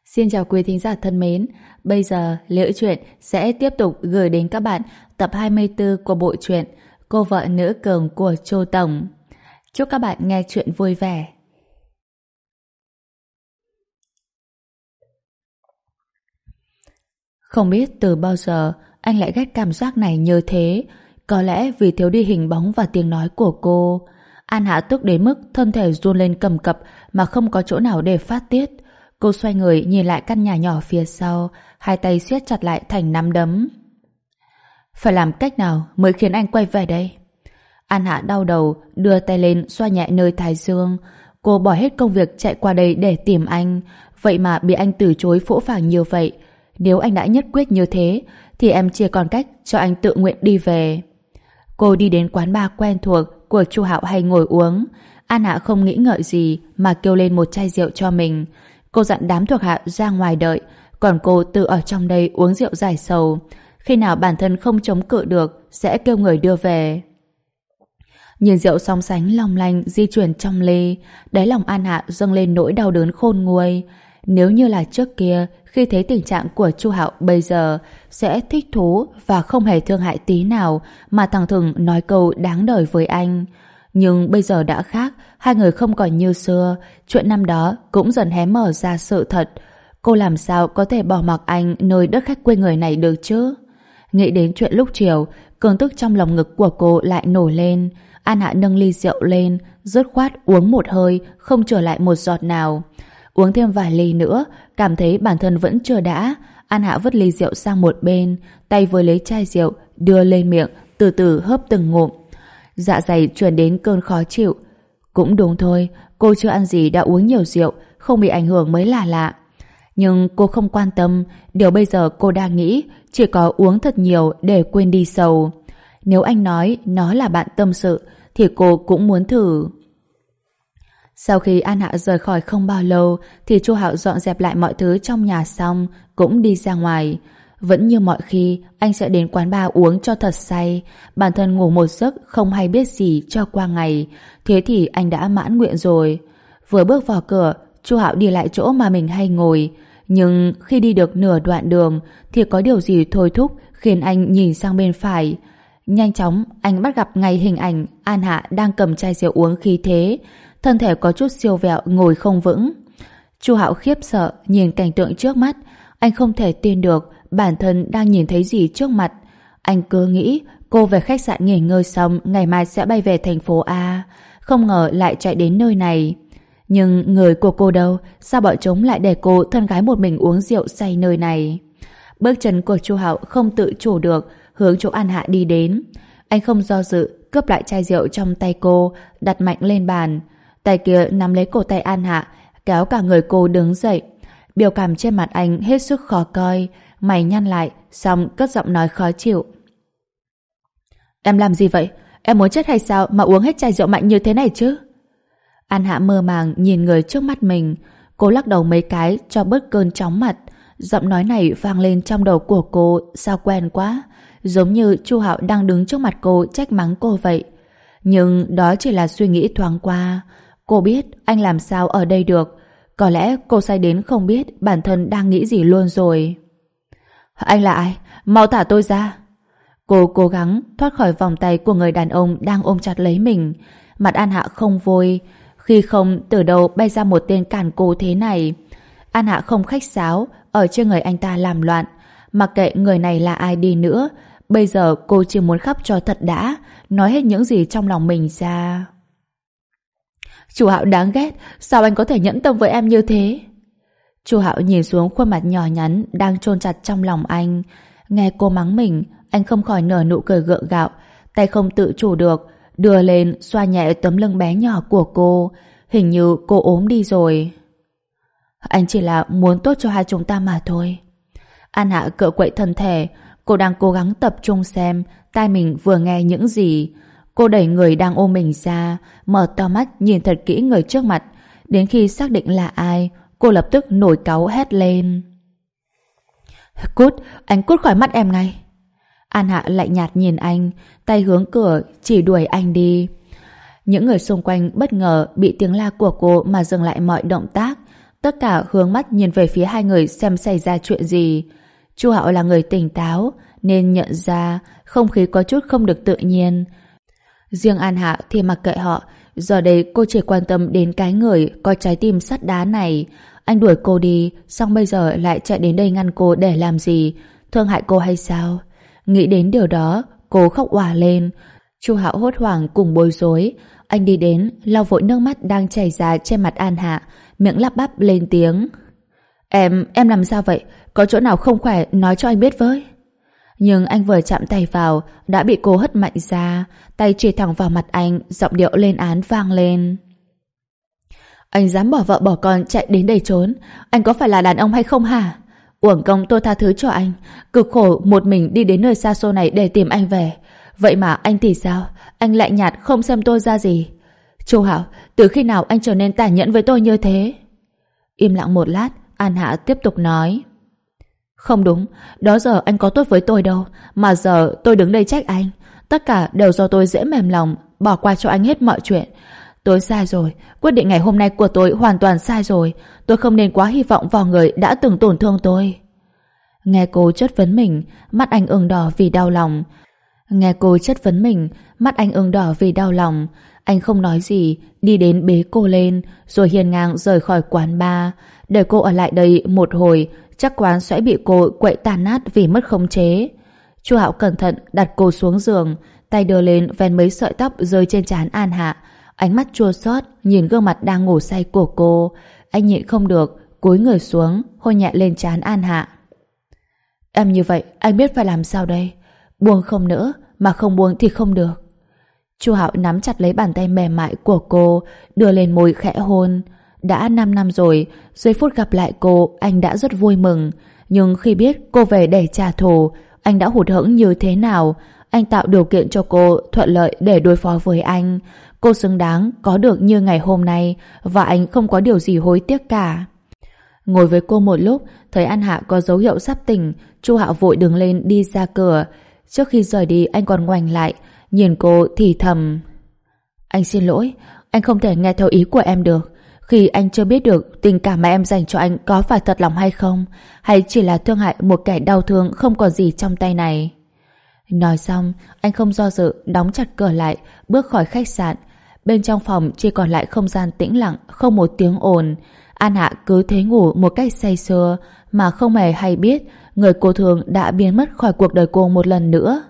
Xin chào quý thính giả thân mến. Bây giờ Liễu Chuyện sẽ tiếp tục gửi đến các bạn tập 24 của bộ truyện Cô vợ nữ cường của Chu Tổng. Chúc các bạn nghe chuyện vui vẻ. Không biết từ bao giờ anh lại ghét cảm giác này như thế. Có lẽ vì thiếu đi hình bóng và tiếng nói của cô. An Hạ tức đến mức thân thể run lên cầm cập mà không có chỗ nào để phát tiết. Cô xoay người nhìn lại căn nhà nhỏ phía sau, hai tay siết chặt lại thành nắm đấm. Phải làm cách nào mới khiến anh quay về đây? An Hạ đau đầu, đưa tay lên xoa nhẹ nơi thái dương. Cô bỏ hết công việc chạy qua đây để tìm anh, vậy mà bị anh từ chối phũ phàng như vậy. Nếu anh đã nhất quyết như thế, thì em chỉ còn cách cho anh tự nguyện đi về. Cô đi đến quán bar quen thuộc của Chu Hạo hay ngồi uống. An Hạ không nghĩ ngợi gì mà kêu lên một chai rượu cho mình. Cô dặn đám thuộc hạ ra ngoài đợi, còn cô tự ở trong đây uống rượu giải sầu. Khi nào bản thân không chống cự được, sẽ kêu người đưa về. Nhìn rượu sóng sánh long lanh di chuyển trong ly, đáy lòng An Hạ dâng lên nỗi đau đớn khôn nguôi. Nếu như là trước kia, khi thấy tình trạng của Chu Hạo bây giờ, sẽ thích thú và không hề thương hại tí nào mà thẳng thừng nói câu đáng đời với anh. Nhưng bây giờ đã khác, hai người không còn như xưa, chuyện năm đó cũng dần hé mở ra sự thật. Cô làm sao có thể bỏ mặc anh nơi đất khách quê người này được chứ? Nghĩ đến chuyện lúc chiều, cơn tức trong lòng ngực của cô lại nổi lên. An Hạ nâng ly rượu lên, dứt khoát uống một hơi, không trở lại một giọt nào. Uống thêm vài ly nữa, cảm thấy bản thân vẫn chưa đã. An Hạ vứt ly rượu sang một bên, tay vừa lấy chai rượu, đưa lên miệng, từ từ hớp từng ngụm. Dạ dày truyền đến cơn khó chịu. Cũng đúng thôi, cô chưa ăn gì đã uống nhiều rượu, không bị ảnh hưởng mới là lạ. Nhưng cô không quan tâm, điều bây giờ cô đang nghĩ chỉ có uống thật nhiều để quên đi sầu. Nếu anh nói nó là bạn tâm sự, thì cô cũng muốn thử. Sau khi An Hạ rời khỏi không bao lâu, thì Chu Hạo dọn dẹp lại mọi thứ trong nhà xong, cũng đi ra ngoài. Vẫn như mọi khi, anh sẽ đến quán bar uống cho thật say, bản thân ngủ một giấc không hay biết gì cho qua ngày. Thế thì anh đã mãn nguyện rồi. Vừa bước vào cửa, Chu Hạo đi lại chỗ mà mình hay ngồi. Nhưng khi đi được nửa đoạn đường, thì có điều gì thôi thúc khiến anh nhìn sang bên phải. Nhanh chóng, anh bắt gặp ngay hình ảnh An Hạ đang cầm chai rượu uống khí thế. Thân thể có chút siêu vẹo, ngồi không vững. Chu Hạo khiếp sợ nhìn cảnh tượng trước mắt. Anh không thể tin được bản thân đang nhìn thấy gì trước mặt. Anh cứ nghĩ cô về khách sạn nghỉ ngơi xong ngày mai sẽ bay về thành phố A. Không ngờ lại chạy đến nơi này. Nhưng người của cô đâu? Sao bọn chúng lại để cô thân gái một mình uống rượu say nơi này? Bước chân của Chu Hạo không tự chủ được hướng chỗ An Hạ đi đến. Anh không do dự cướp lại chai rượu trong tay cô, đặt mạnh lên bàn. Tay kia nắm lấy cổ tay An Hạ, kéo cả người cô đứng dậy. Biểu cảm trên mặt anh hết sức khó coi, mày nhăn lại, xong cất giọng nói khó chịu. Em làm gì vậy? Em muốn chết hay sao mà uống hết chai rượu mạnh như thế này chứ? An Hạ mơ màng nhìn người trước mắt mình. Cô lắc đầu mấy cái cho bớt cơn chóng mặt. Giọng nói này vang lên trong đầu của cô sao quen quá, giống như Chu Hạo đang đứng trước mặt cô trách mắng cô vậy. Nhưng đó chỉ là suy nghĩ thoáng qua. Cô biết anh làm sao ở đây được. Có lẽ cô say đến không biết bản thân đang nghĩ gì luôn rồi. Anh là ai? Mau thả tôi ra. Cô cố gắng thoát khỏi vòng tay của người đàn ông đang ôm chặt lấy mình. Mặt An Hạ không vui. Khi không từ đầu bay ra một tên cản cô thế này. An Hạ không khách sáo ở trên người anh ta làm loạn. Mặc kệ người này là ai đi nữa, bây giờ cô chỉ muốn khóc cho thật đã, nói hết những gì trong lòng mình ra. Chu Hạo đáng ghét, sao anh có thể nhẫn tâm với em như thế? Chu Hạo nhìn xuống khuôn mặt nhỏ nhắn đang chôn chặt trong lòng anh. Nghe cô mắng mình, anh không khỏi nở nụ cười gượng gạo, tay không tự chủ được đưa lên xoa nhẹ tấm lưng bé nhỏ của cô. Hình như cô ốm đi rồi. Anh chỉ là muốn tốt cho hai chúng ta mà thôi. An Hạ cựa quậy thân thể. Cô đang cố gắng tập trung xem tai mình vừa nghe những gì. Cô đẩy người đang ôm mình ra, mở to mắt nhìn thật kỹ người trước mặt. Đến khi xác định là ai, cô lập tức nổi cáu hét lên. Cút, anh cút khỏi mắt em ngay. An Hạ lạnh nhạt nhìn anh, tay hướng cửa chỉ đuổi anh đi. Những người xung quanh bất ngờ bị tiếng la của cô mà dừng lại mọi động tác. Tất cả hướng mắt nhìn về phía hai người xem xảy ra chuyện gì. Chu Hạo là người tỉnh táo nên nhận ra không khí có chút không được tự nhiên. Riêng An Hạ thì mặc kệ họ, giờ đây cô chỉ quan tâm đến cái người có trái tim sắt đá này. Anh đuổi cô đi, xong bây giờ lại chạy đến đây ngăn cô để làm gì? Thương hại cô hay sao? Nghĩ đến điều đó, cô khóc òa lên. Chu Hạo hốt hoảng cùng bối rối. Anh đi đến, lau vội nước mắt đang chảy ra trên mặt An Hạ, miệng lắp bắp lên tiếng. Em làm sao vậy? Có chỗ nào không khỏe nói cho anh biết với. Nhưng anh vừa chạm tay vào đã bị cô hất mạnh ra, tay chỉ thẳng vào mặt anh, giọng điệu lên án vang lên. Anh dám bỏ vợ bỏ con chạy đến đây trốn, anh có phải là đàn ông hay không hả? Uổng công tôi tha thứ cho anh, cực khổ một mình đi đến nơi xa xôi này để tìm anh về. Vậy mà anh thì sao? Anh lạnh nhạt không xem tôi ra gì. Chu Hạo, từ khi nào anh trở nên tàn nhẫn với tôi như thế? Im lặng một lát, An Hạ tiếp tục nói. Không đúng, đó giờ anh có tốt với tôi đâu, mà giờ tôi đứng đây trách anh. Tất cả đều do tôi dễ mềm lòng, bỏ qua cho anh hết mọi chuyện. Tôi sai rồi, quyết định ngày hôm nay của tôi hoàn toàn sai rồi. Tôi không nên quá hy vọng vào người đã từng tổn thương tôi. Nghe cô chất vấn mình, mắt anh ửng đỏ vì đau lòng. Anh không nói gì, đi đến bế cô lên, rồi hiên ngang rời khỏi quán bar. Để cô ở lại đây một hồi, chắc quán sẽ bị cô quậy tàn nát vì mất khống chế. Chu Hạo cẩn thận đặt cô xuống giường, tay đưa lên vén mấy sợi tóc rơi trên trán An Hạ. Ánh mắt chua xót nhìn gương mặt đang ngủ say của cô. Anh nhịn không được, cúi người xuống, hôn nhẹ lên trán An Hạ. Em như vậy, anh biết phải làm sao đây? Buông không nữa, mà không buông thì không được. Chu Hạo nắm chặt lấy bàn tay mềm mại của cô, đưa lên môi khẽ hôn. Đã 5 năm rồi, giây phút gặp lại cô, anh đã rất vui mừng. Nhưng khi biết cô về để trả thù, anh đã hụt hẫng như thế nào. Anh tạo điều kiện cho cô thuận lợi để đối phó với anh. Cô xứng đáng có được như ngày hôm nay, và anh không có điều gì hối tiếc cả. Ngồi với cô một lúc, thấy An Hạ có dấu hiệu sắp tỉnh, Chu Hạo vội đứng lên đi ra cửa. Trước khi rời đi, anh còn ngoảnh lại, nhìn cô thì thầm. Anh xin lỗi, anh không thể nghe theo ý của em được. Khi anh chưa biết được tình cảm mà em dành cho anh có phải thật lòng hay không, hay chỉ là thương hại một kẻ đau thương không còn gì trong tay này. Nói xong, anh không do dự, đóng chặt cửa lại, bước khỏi khách sạn. Bên trong phòng chỉ còn lại không gian tĩnh lặng, không một tiếng ồn. An Hạ cứ thế ngủ một cách say sưa, mà không hề hay biết người cô thương đã biến mất khỏi cuộc đời cô một lần nữa.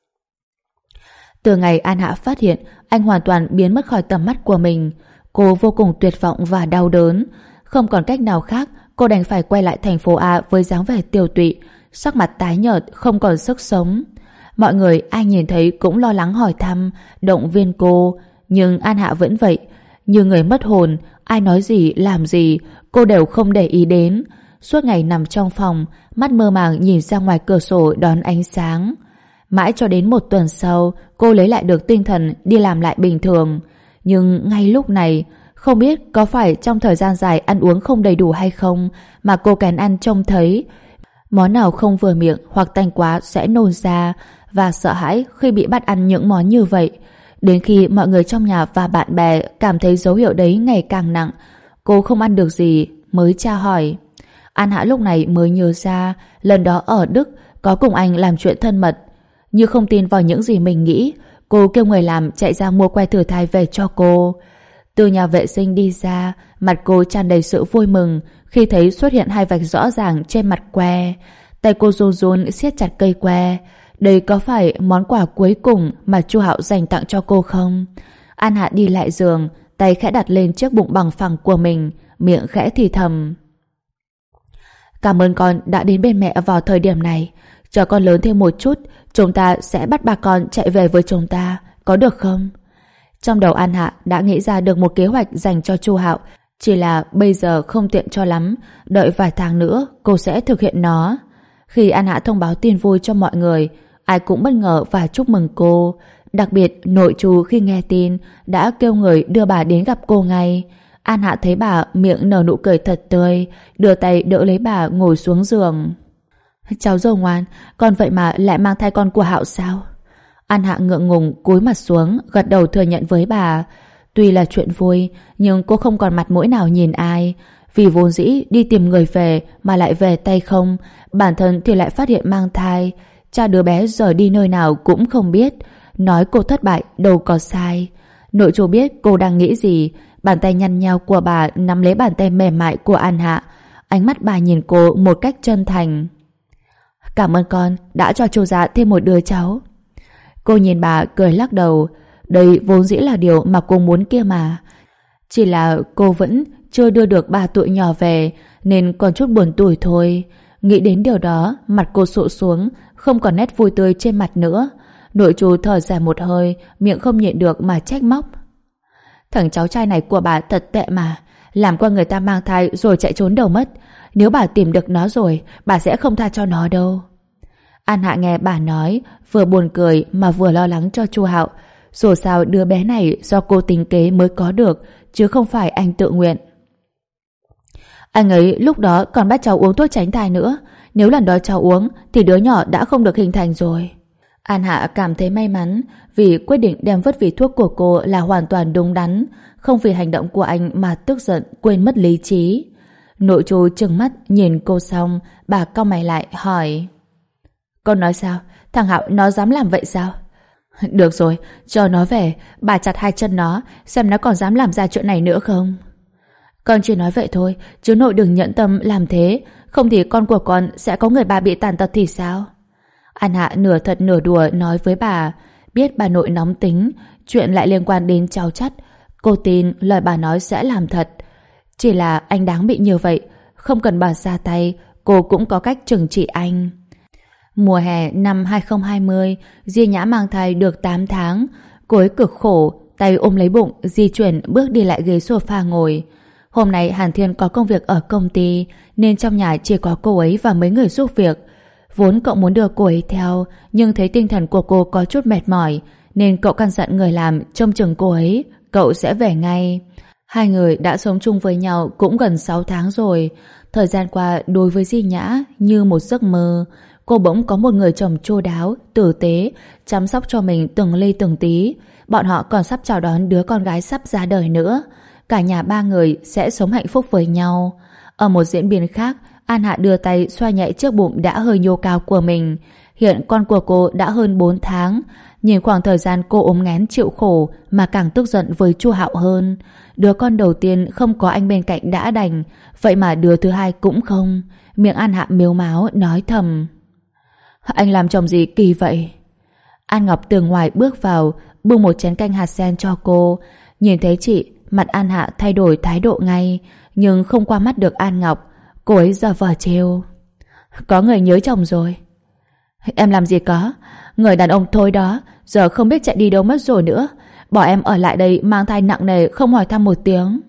Từ ngày An Hạ phát hiện anh hoàn toàn biến mất khỏi tầm mắt của mình, cô vô cùng tuyệt vọng và đau đớn. Không còn cách nào khác, cô đành phải quay lại thành phố A với dáng vẻ tiều tụy, sắc mặt tái nhợt, không còn sức sống. Mọi người ai nhìn thấy cũng lo lắng hỏi thăm, động viên cô, nhưng An Hạ vẫn vậy, như người mất hồn, ai nói gì, làm gì, cô đều không để ý đến. Suốt ngày nằm trong phòng, mắt mơ màng nhìn ra ngoài cửa sổ đón ánh sáng. Mãi cho đến 1 tuần sau, cô lấy lại được tinh thần đi làm lại bình thường. Nhưng ngay lúc này, không biết có phải trong thời gian dài ăn uống không đầy đủ hay không, mà cô kén ăn trông thấy món nào không vừa miệng hoặc tanh quá sẽ nôn ra, và sợ hãi khi bị bắt ăn những món như vậy. Đến khi mọi người trong nhà và bạn bè cảm thấy dấu hiệu đấy ngày càng nặng, cô không ăn được gì mới tra hỏi. An Hạ lúc này mới nhớ ra lần đó ở Đức có cùng anh làm chuyện thân mật. Như không tin vào những gì mình nghĩ, cô kêu người làm chạy ra mua que thử thai về cho cô. Từ nhà vệ sinh đi ra, mặt cô tràn đầy sự vui mừng khi thấy xuất hiện 2 vạch rõ ràng trên mặt que. Tay cô run run siết chặt cây que. Đây có phải món quà cuối cùng mà Chu Hạo dành tặng cho cô không? An Hạ đi lại giường, tay khẽ đặt lên chiếc bụng bằng phẳng của mình, miệng khẽ thì thầm. Cảm ơn con đã đến bên mẹ vào thời điểm này. Cho con lớn thêm một chút, chúng ta sẽ bắt bà con chạy về với chúng ta, có được không? Trong đầu An Hạ đã nghĩ ra được một kế hoạch dành cho Chu Hạo, chỉ là bây giờ không tiện cho lắm, đợi vài tháng nữa cô sẽ thực hiện nó. Khi An Hạ thông báo tin vui cho mọi người, ai cũng bất ngờ và chúc mừng cô. Đặc biệt nội trù khi nghe tin đã kêu người đưa bà đến gặp cô ngay. An Hạ thấy bà miệng nở nụ cười thật tươi, đưa tay đỡ lấy bà ngồi xuống giường. Cháu dâu ngoan, con vậy mà lại mang thai con của Hạo sao? An Hạ ngượng ngùng cúi mặt xuống, gật đầu thừa nhận với bà. Tuy là chuyện vui, nhưng cô không còn mặt mũi nào nhìn ai. Vì vốn dĩ đi tìm người về mà lại về tay không, bản thân thì lại phát hiện mang thai. Cha đứa bé giờ đi nơi nào cũng không biết. Nói cô thất bại đâu có sai. Nội chú biết cô đang nghĩ gì. Bàn tay nhăn nheo của bà nắm lấy bàn tay mềm mại của An Hạ. Ánh mắt bà nhìn cô một cách chân thành. Cảm ơn con đã cho chú Dạ thêm một đứa cháu. Cô nhìn bà cười lắc đầu. Đây vốn dĩ là điều mà cô muốn kia mà. Chỉ là cô vẫn chưa đưa được bà tụi nhỏ về nên còn chút buồn tủi thôi. Nghĩ đến điều đó, mặt cô sụ xuống, không còn nét vui tươi trên mặt nữa. Nội chú thở dài một hơi, miệng không nhịn được mà trách móc. Thằng cháu trai này của bà thật tệ mà, làm qua người ta mang thai rồi chạy trốn đâu mất. Nếu bà tìm được nó rồi, bà sẽ không tha cho nó đâu. An Hạ nghe bà nói, vừa buồn cười mà vừa lo lắng cho Chu Hạo. Dù sao đứa bé này do cô tính kế mới có được, chứ không phải anh tự nguyện. Anh ấy lúc đó còn bắt cháu uống thuốc tránh thai nữa. Nếu lần đó cháu uống thì đứa nhỏ đã không được hình thành rồi. An Hạ cảm thấy may mắn vì quyết định đem vứt vị thuốc của cô là hoàn toàn đúng đắn, không vì hành động của anh mà tức giận quên mất lý trí. Nội chú trừng mắt nhìn cô xong, bà cau mày lại hỏi: Con nói sao? Thằng Hạo nó dám làm vậy sao? Được rồi, cho nó về, bà chặt hai chân nó, xem nó còn dám làm ra chuyện này nữa không. Con chỉ nói vậy thôi, chứ nội đừng nhẫn tâm làm thế, không thì con của con sẽ có người bà bị tàn tật thì sao? An Hạ nửa thật nửa đùa nói với bà, biết bà nội nóng tính, chuyện lại liên quan đến cháu chắt. Cô tin lời bà nói sẽ làm thật. Chỉ là anh đáng bị như vậy, không cần bà ra tay, cô cũng có cách trừng trị anh. Mùa hè năm 2020, Di Nhã mang thai được 8 tháng. Cô ấy cực khổ, tay ôm lấy bụng, di chuyển bước đi lại ghế sofa ngồi. Hôm nay Hàn Thiên có công việc ở công ty, nên trong nhà chỉ có cô ấy và mấy người giúp việc. Vốn cậu muốn đưa cô ấy theo, nhưng thấy tinh thần của cô có chút mệt mỏi, nên cậu căn dặn người làm trông chừng cô ấy, cậu sẽ về ngay. Hai người đã sống chung với nhau cũng gần 6 tháng rồi. Thời gian qua đối với Di Nhã như một giấc mơ. Cô bỗng có một người chồng chu đáo, tử tế, chăm sóc cho mình từng ly từng tí. Bọn họ còn sắp chào đón đứa con gái sắp ra đời nữa. Cả nhà ba người sẽ sống hạnh phúc với nhau. Ở một diễn biến khác, An Hạ đưa tay xoa nhẹ chiếc bụng đã hơi nhô cao của mình. Hiện con của cô đã hơn 4 tháng. Nhìn khoảng thời gian cô ốm nghén chịu khổ mà càng tức giận với Chu Hạo hơn. Đứa con đầu tiên không có anh bên cạnh đã đành, vậy mà đứa thứ hai cũng không. Miệng An Hạ mếu máo nói thầm: Anh làm chồng gì kỳ vậy? An Ngọc từ ngoài bước vào, bưng một chén canh hạt sen cho cô. Nhìn thấy chị, mặt An Hạ thay đổi thái độ ngay, nhưng không qua mắt được An Ngọc. Cô ấy giả vờ trêu: Có người nhớ chồng rồi. Em làm gì có, người đàn ông thôi đó, giờ không biết chạy đi đâu mất rồi nữa. Bỏ em ở lại đây mang thai nặng nề không hỏi thăm một tiếng.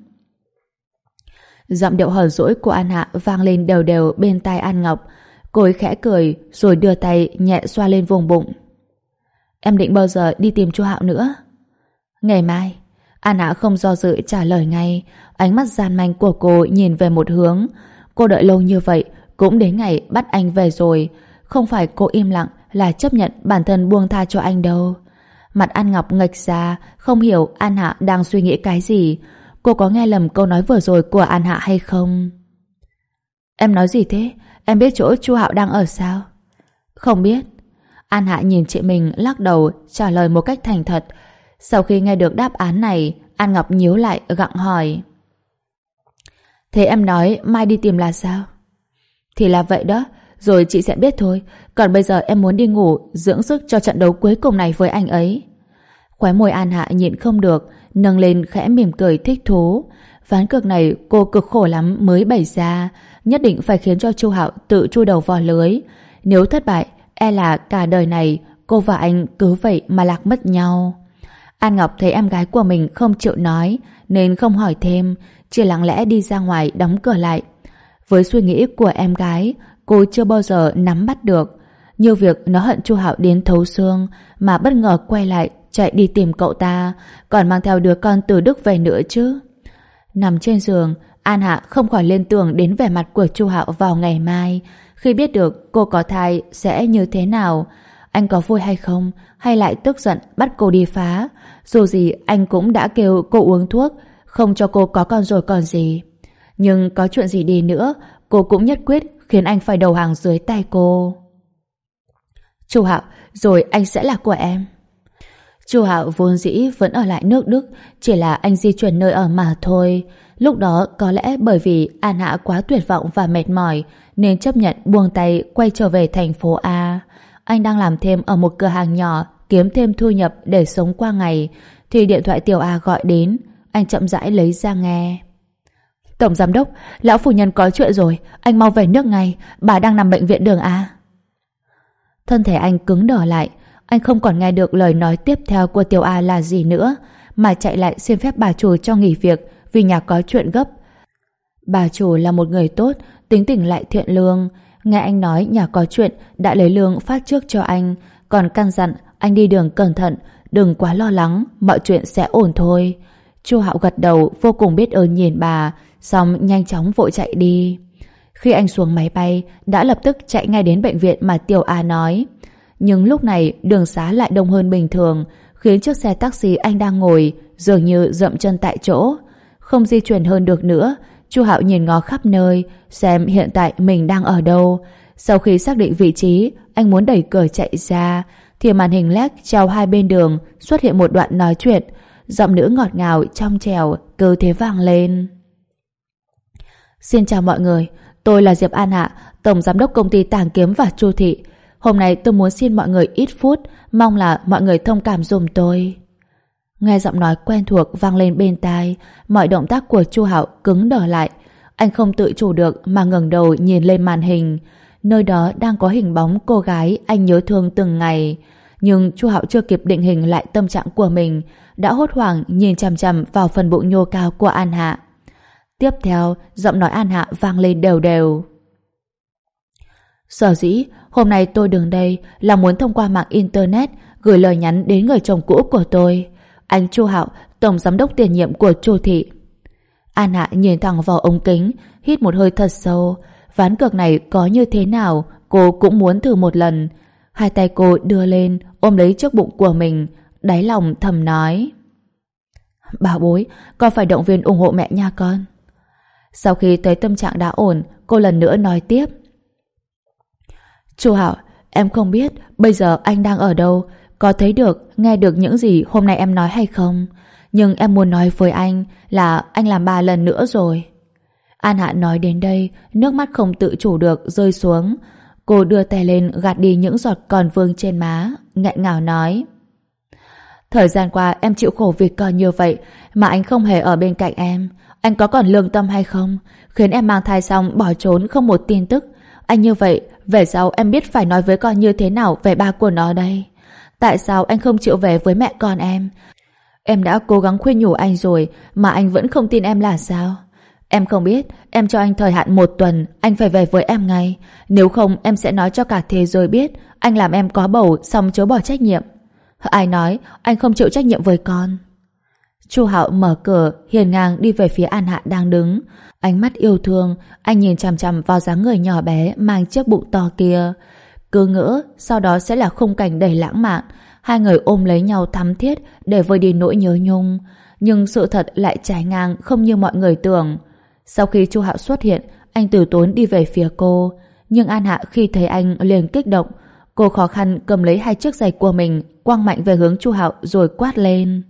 Giọng điệu hờn dỗi của An Hạ vang lên đều đều bên tai An Ngọc. Cô ấy khẽ cười rồi đưa tay nhẹ xoa lên vùng bụng. Em định bao giờ đi tìm Chu Hạo nữa? Ngày mai. An Hạ không do dự trả lời ngay. Ánh mắt gian manh của cô nhìn về một hướng. Cô đợi lâu như vậy cũng đến ngày bắt anh về rồi. Không phải cô im lặng là chấp nhận bản thân buông tha cho anh đâu. Mặt An Ngọc nghệch ra, không hiểu An Hạ đang suy nghĩ cái gì. Cô có nghe lầm câu nói vừa rồi của An Hạ hay không? Em nói gì thế? Em biết chỗ Chu Hạo đang ở sao? Không biết. An Hạ nhìn chị mình lắc đầu trả lời một cách thành thật. Sau khi nghe được đáp án này, An Ngọc nhíu lại gặng hỏi: Thế em nói mai đi tìm là sao? Thì là vậy đó, rồi chị sẽ biết thôi. Còn bây giờ em muốn đi ngủ, dưỡng sức cho trận đấu cuối cùng này với anh ấy. Khóe môi An Hạ nhịn không được, nâng lên khẽ mỉm cười thích thú. Ván cược này cô cực khổ lắm mới bày ra, nhất định phải khiến cho Chu Hạo tự chui đầu vào lưới. Nếu thất bại, e là cả đời này cô và anh cứ vậy mà lạc mất nhau. An Ngọc thấy em gái của mình không chịu nói nên không hỏi thêm, chỉ lặng lẽ đi ra ngoài đóng cửa lại. Với suy nghĩ của em gái, cô chưa bao giờ nắm bắt được. Như việc nó hận Chu Hạo đến thấu xương mà bất ngờ quay lại chạy đi tìm cậu ta, còn mang theo đứa con từ Đức về nữa chứ. Nằm trên giường, An Hạ không khỏi liên tưởng đến vẻ mặt của Chu Hạo vào ngày mai. Khi biết được cô có thai sẽ như thế nào, anh có vui hay không, hay lại tức giận bắt cô đi phá. Dù gì anh cũng đã kêu cô uống thuốc, không cho cô có con rồi còn gì. Nhưng có chuyện gì đi nữa, cô cũng nhất quyết khiến anh phải đầu hàng dưới tay cô. Chu Hạo, rồi anh sẽ là của em. Chu Hạo vốn dĩ vẫn ở lại nước Đức, chỉ là anh di chuyển nơi ở mà thôi. Lúc đó có lẽ bởi vì An Hạ quá tuyệt vọng và mệt mỏi nên chấp nhận buông tay quay trở về thành phố A. Anh đang làm thêm ở một cửa hàng nhỏ, kiếm thêm thu nhập để sống qua ngày, thì điện thoại Tiểu A gọi đến. Anh chậm rãi lấy ra nghe. Tổng giám đốc, lão phu nhân có chuyện rồi, anh mau về nước ngay, bà đang nằm bệnh viện đường A. Thân thể anh cứng đờ lại, anh không còn nghe được lời nói tiếp theo của Tiểu A là gì nữa, mà chạy lại xin phép bà chủ cho nghỉ việc vì nhà có chuyện gấp. Bà chủ là một người tốt, tính tình lại thiện lương. Nghe anh nói nhà có chuyện đã lấy lương phát trước cho anh, còn căn dặn anh đi đường cẩn thận, đừng quá lo lắng, mọi chuyện sẽ ổn thôi. Chu Hạo gật đầu vô cùng biết ơn nhìn bà, xong nhanh chóng vội chạy đi. Khi anh xuống máy bay, đã lập tức chạy ngay đến bệnh viện mà Tiểu A nói. Nhưng lúc này đường xá lại đông hơn bình thường, khiến chiếc xe taxi anh đang ngồi dường như dậm chân tại chỗ. Không di chuyển hơn được nữa, Chu Hạo nhìn ngó khắp nơi xem hiện tại mình đang ở đâu. Sau khi xác định vị trí, anh muốn đẩy cửa chạy ra thì màn hình LED treo hai bên đường xuất hiện một đoạn nói chuyện. Giọng nữ ngọt ngào trong trẻo cứ thế vang lên. Xin chào mọi người, tôi là Diệp An Hạ, tổng giám đốc công ty Tàng Kiếm và Chu Thị. Hôm nay tôi muốn xin mọi người ít phút, mong là mọi người thông cảm giùm tôi. Nghe giọng nói quen thuộc vang lên bên tai, mọi động tác của Chu Hạo cứng đờ lại. Anh không tự chủ được mà ngẩng đầu nhìn lên màn hình. Nơi đó đang có hình bóng cô gái anh nhớ thương từng ngày. Nhưng Chu Hạo chưa kịp định hình lại tâm trạng của mình, đã hốt hoảng nhìn chằm chằm vào phần bụng nhô cao của An Hạ. Tiếp theo, giọng nói An Hạ vang lên đều đều. Sở dĩ hôm nay tôi đứng đây là muốn thông qua mạng internet gửi lời nhắn đến người chồng cũ của tôi, anh Chu Hạo, tổng giám đốc tiền nhiệm của Chu Thị. An Hạ nhìn thẳng vào ống kính, hít một hơi thật sâu. Ván cược này có như thế nào cô cũng muốn thử một lần. Hai tay cô đưa lên ôm lấy chiếc bụng của mình, đáy lòng thầm nói: Bảo bối, con phải động viên ủng hộ mẹ nha con. Sau khi thấy tâm trạng đã ổn, cô lần nữa nói tiếp: Chu Hạo, em không biết bây giờ anh đang ở đâu, có thấy được, nghe được những gì hôm nay em nói hay không? Nhưng em muốn nói với anh là anh làm 3 lần nữa rồi. An Hạ nói đến đây, nước mắt không tự chủ được rơi xuống. Cô đưa tay lên gạt đi những giọt còn vương trên má, nghẹn ngào nói: Thời gian qua em chịu khổ vì con như vậy mà anh không hề ở bên cạnh em. Anh có còn lương tâm hay không? Khiến em mang thai xong bỏ trốn không một tin tức. Anh như vậy, về sau em biết phải nói với con như thế nào về ba của nó đây? Tại sao anh không chịu về với mẹ con em? Em đã cố gắng khuyên nhủ anh rồi mà anh vẫn không tin em là sao? Em không biết, em cho anh thời hạn 1 tuần, anh phải về với em ngay. Nếu không em sẽ nói cho cả thế giới biết anh làm em có bầu xong chối bỏ trách nhiệm. Ai nói anh không chịu trách nhiệm với con? Chu Hạo mở cửa, hiền ngang đi về phía An Hạ đang đứng. Ánh mắt yêu thương, anh nhìn chằm chằm vào dáng người nhỏ bé mang chiếc bụng to kia. Cứ ngỡ sau đó sẽ là khung cảnh đầy lãng mạn, hai người ôm lấy nhau thắm thiết để vơi đi nỗi nhớ nhung. Nhưng sự thật lại trái ngang không như mọi người tưởng. Sau khi Chu Hạo xuất hiện, anh từ tốn đi về phía cô. Nhưng An Hạ khi thấy anh liền kích động. Cô khó khăn cầm lấy hai chiếc giày của mình, quăng mạnh về hướng Chu Hạo rồi quát lên: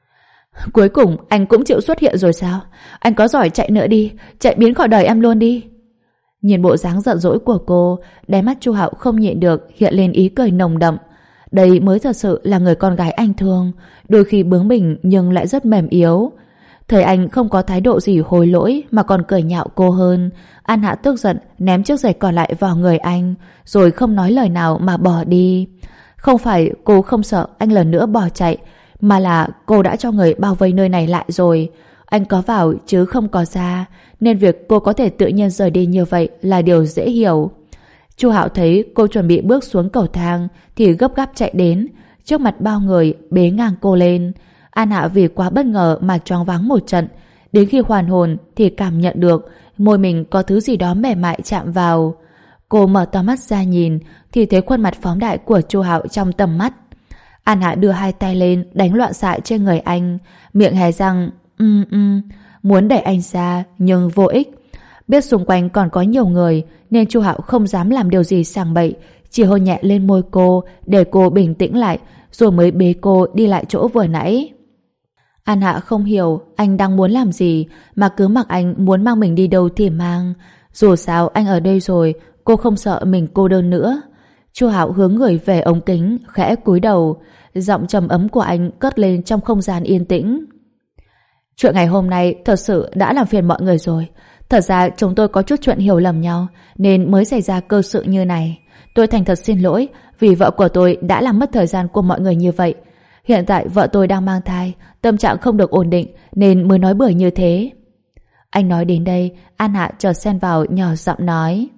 Cuối cùng anh cũng chịu xuất hiện rồi sao? Anh có giỏi chạy nữa đi, chạy biến khỏi đời em luôn đi. Nhìn bộ dáng giận dỗi của cô, đáy mắt Chu Hạo không nhịn được hiện lên ý cười nồng đậm. Đây mới thật sự là người con gái anh thương, đôi khi bướng bỉnh nhưng lại rất mềm yếu. Thời anh không có thái độ gì hối lỗi mà còn cười nhạo cô hơn. An Hạ tức giận ném chiếc giày còn lại vào người anh, rồi không nói lời nào mà bỏ đi. Không phải cô không sợ anh lần nữa bỏ chạy, mà là cô đã cho người bao vây nơi này lại rồi. Anh có vào chứ không có ra, nên việc cô có thể tự nhiên rời đi như vậy là điều dễ hiểu. Chu Hạo thấy cô chuẩn bị bước xuống cầu thang thì gấp gáp chạy đến, trước mặt bao người bế ngang cô lên. An Hạ vì quá bất ngờ mà choáng váng một trận, đến khi hoàn hồn thì cảm nhận được môi mình có thứ gì đó mềm mại chạm vào. Cô mở to mắt ra nhìn thì thấy khuôn mặt phóng đại của Chu Hạo trong tầm mắt. An Hạ đưa hai tay lên đánh loạn xạ trên người anh, miệng hé răng muốn đẩy anh ra nhưng vô ích. Biết xung quanh còn có nhiều người nên Chu Hạo không dám làm điều gì sàng bậy, chỉ hôn nhẹ lên môi cô để cô bình tĩnh lại, rồi mới bế cô đi lại chỗ vừa nãy. An Hạ không hiểu anh đang muốn làm gì, mà cứ mặc anh muốn mang mình đi đâu thì mang. Dù sao anh ở đây rồi, cô không sợ mình cô đơn nữa. Chu Hạo hướng người về ống kính, khẽ cúi đầu. Giọng trầm ấm của anh cất lên trong không gian yên tĩnh. Chuyện ngày hôm nay thật sự đã làm phiền mọi người rồi. Thật ra chúng tôi có chút chuyện hiểu lầm nhau nên mới xảy ra cơ sự như này. Tôi thành thật xin lỗi vì vợ của tôi đã làm mất thời gian của mọi người như vậy. Hiện tại vợ tôi đang mang thai, tâm trạng không được ổn định nên mới nói bừa như thế. Anh nói đến đây, An Hạ chợt xen vào nhỏ giọng nói.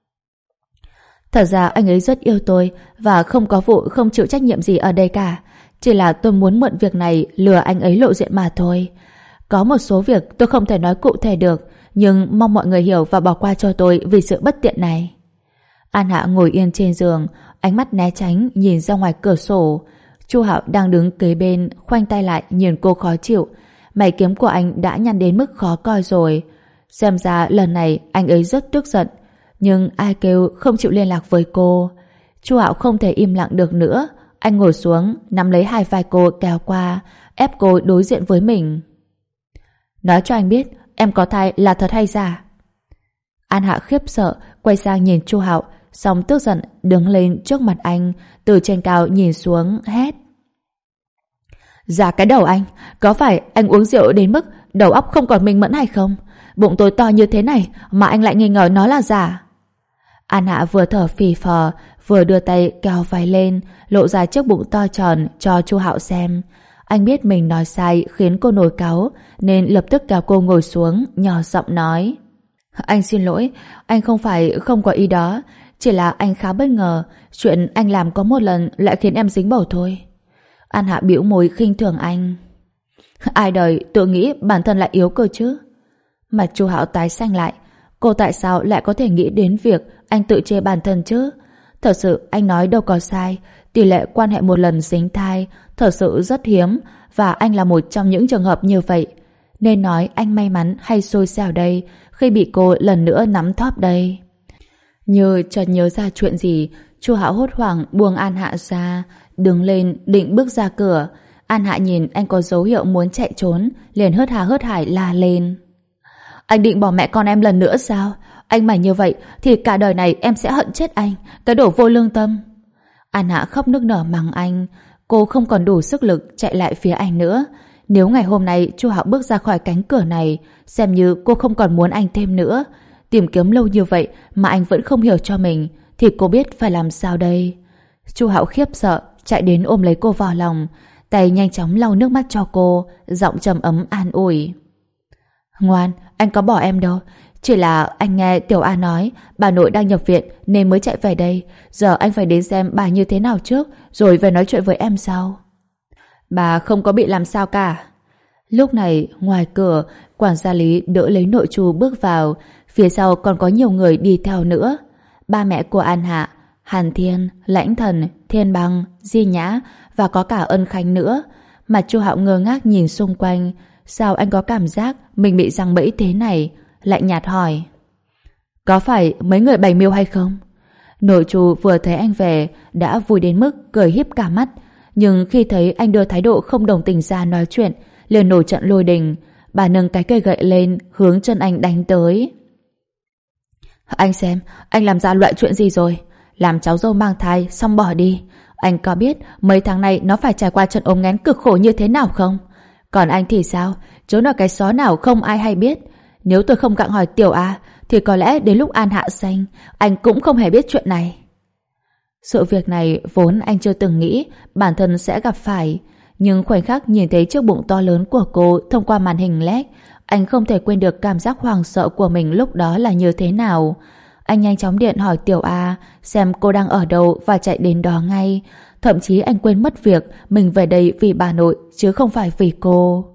Thật ra anh ấy rất yêu tôi và không có vụ không chịu trách nhiệm gì ở đây cả. Chỉ là tôi muốn mượn việc này lừa anh ấy lộ diện mà thôi. Có một số việc tôi không thể nói cụ thể được, nhưng mong mọi người hiểu và bỏ qua cho tôi vì sự bất tiện này. An Hạ ngồi yên trên giường, ánh mắt né tránh nhìn ra ngoài cửa sổ. Chu Hạo đang đứng kế bên, khoanh tay lại nhìn cô khó chịu. Mày kiếm của anh đã nhăn đến mức khó coi rồi. Xem ra lần này anh ấy rất tức giận. Nhưng ai kêu không chịu liên lạc với cô. Chu Hạo không thể im lặng được nữa. Anh ngồi xuống, nắm lấy hai vai cô kéo qua, ép cô đối diện với mình. Nói cho anh biết, em có thai là thật hay giả? An Hạ khiếp sợ, quay sang nhìn Chu Hạo, xong tức giận đứng lên trước mặt anh, từ trên cao nhìn xuống hét. Giả cái đầu anh, có phải anh uống rượu đến mức đầu óc không còn minh mẫn hay không? Bụng tôi to như thế này mà anh lại nghi ngờ nó là giả. An Hạ vừa thở phì phò, vừa đưa tay kéo váy lên, lộ ra chiếc bụng to tròn cho Chu Hạo xem. Anh biết mình nói sai khiến cô nổi cáu, nên lập tức kéo cô ngồi xuống, nhỏ giọng nói. Anh xin lỗi, anh không phải không có ý đó, chỉ là anh khá bất ngờ, chuyện anh làm có một lần lại khiến em dính bầu thôi. An Hạ bĩu môi khinh thường anh. Ai đời tự nghĩ bản thân lại yếu cơ chứ? Mặt Chu Hạo tái xanh lại. Cô tại sao lại có thể nghĩ đến việc anh tự chê bản thân chứ? Thật sự anh nói đâu có sai. Tỷ lệ quan hệ một lần dính thai thật sự rất hiếm, và anh là một trong những trường hợp như vậy. Nên nói anh may mắn hay xui xẻo đây khi bị cô lần nữa nắm thóp đây? Như chợt nhớ ra chuyện gì, Chu Hạo hốt hoảng buông An Hạ ra, đứng lên định bước ra cửa. An Hạ nhìn anh có dấu hiệu muốn chạy trốn, liền hớt hà hớt hải la lên. Anh định bỏ mẹ con em lần nữa sao? Anh mà như vậy thì cả đời này em sẽ hận chết anh, cái đồ vô lương tâm. An Hạ khóc nức nở mắng anh. Cô không còn đủ sức lực chạy lại phía anh nữa. Nếu ngày hôm nay Chu Hạo bước ra khỏi cánh cửa này, xem như cô không còn muốn anh thêm nữa. Tìm kiếm lâu như vậy mà anh vẫn không hiểu cho mình, thì cô biết phải làm sao đây? Chu Hạo khiếp sợ chạy đến ôm lấy cô vào lòng, tay nhanh chóng lau nước mắt cho cô, giọng trầm ấm an ủi. Ngoan, anh có bỏ em đâu. Chỉ là anh nghe Tiểu A nói bà nội đang nhập viện nên mới chạy về đây. Giờ anh phải đến xem bà như thế nào trước, rồi về nói chuyện với em sau. Bà không có bị làm sao cả. Lúc này ngoài cửa, quản gia Lý đỡ lấy nội trù bước vào. Phía sau còn có nhiều người đi theo nữa. Ba mẹ của An Hạ, Hàn Thiên, Lãnh Thần, Thiên Băng, Di Nhã và có cả Ân Khánh nữa. Mặt Chu Hạo ngơ ngác nhìn xung quanh. Sao anh có cảm giác mình bị giăng bẫy thế này? Lạnh nhạt hỏi. Có phải mấy người bày mưu hay không? Nội trù vừa thấy anh về đã vui đến mức cười híp cả mắt, nhưng khi thấy anh đưa thái độ không đồng tình ra nói chuyện, liền nổi trận lôi đình. Bà nâng cái cây gậy lên hướng chân anh đánh tới. Anh xem, anh làm ra loại chuyện gì rồi? Làm cháu dâu mang thai xong bỏ đi. Anh có biết mấy tháng nay nó phải trải qua trận ốm nghén cực khổ như thế nào không? Còn anh thì sao? Trốn ở cái xó nào không ai hay biết. Nếu tôi không gặng hỏi Tiểu A thì có lẽ đến lúc An Hạ sanh anh cũng không hề biết chuyện này. Sự việc này vốn anh chưa từng nghĩ bản thân sẽ gặp phải, nhưng khoảnh khắc nhìn thấy chiếc bụng to lớn của cô thông qua màn hình LED, anh không thể quên được cảm giác hoảng sợ của mình lúc đó là như thế nào. Anh nhanh chóng điện hỏi Tiểu A xem cô đang ở đâu và chạy đến đó ngay. Thậm chí anh quên mất việc mình về đây vì bà nội chứ không phải vì cô.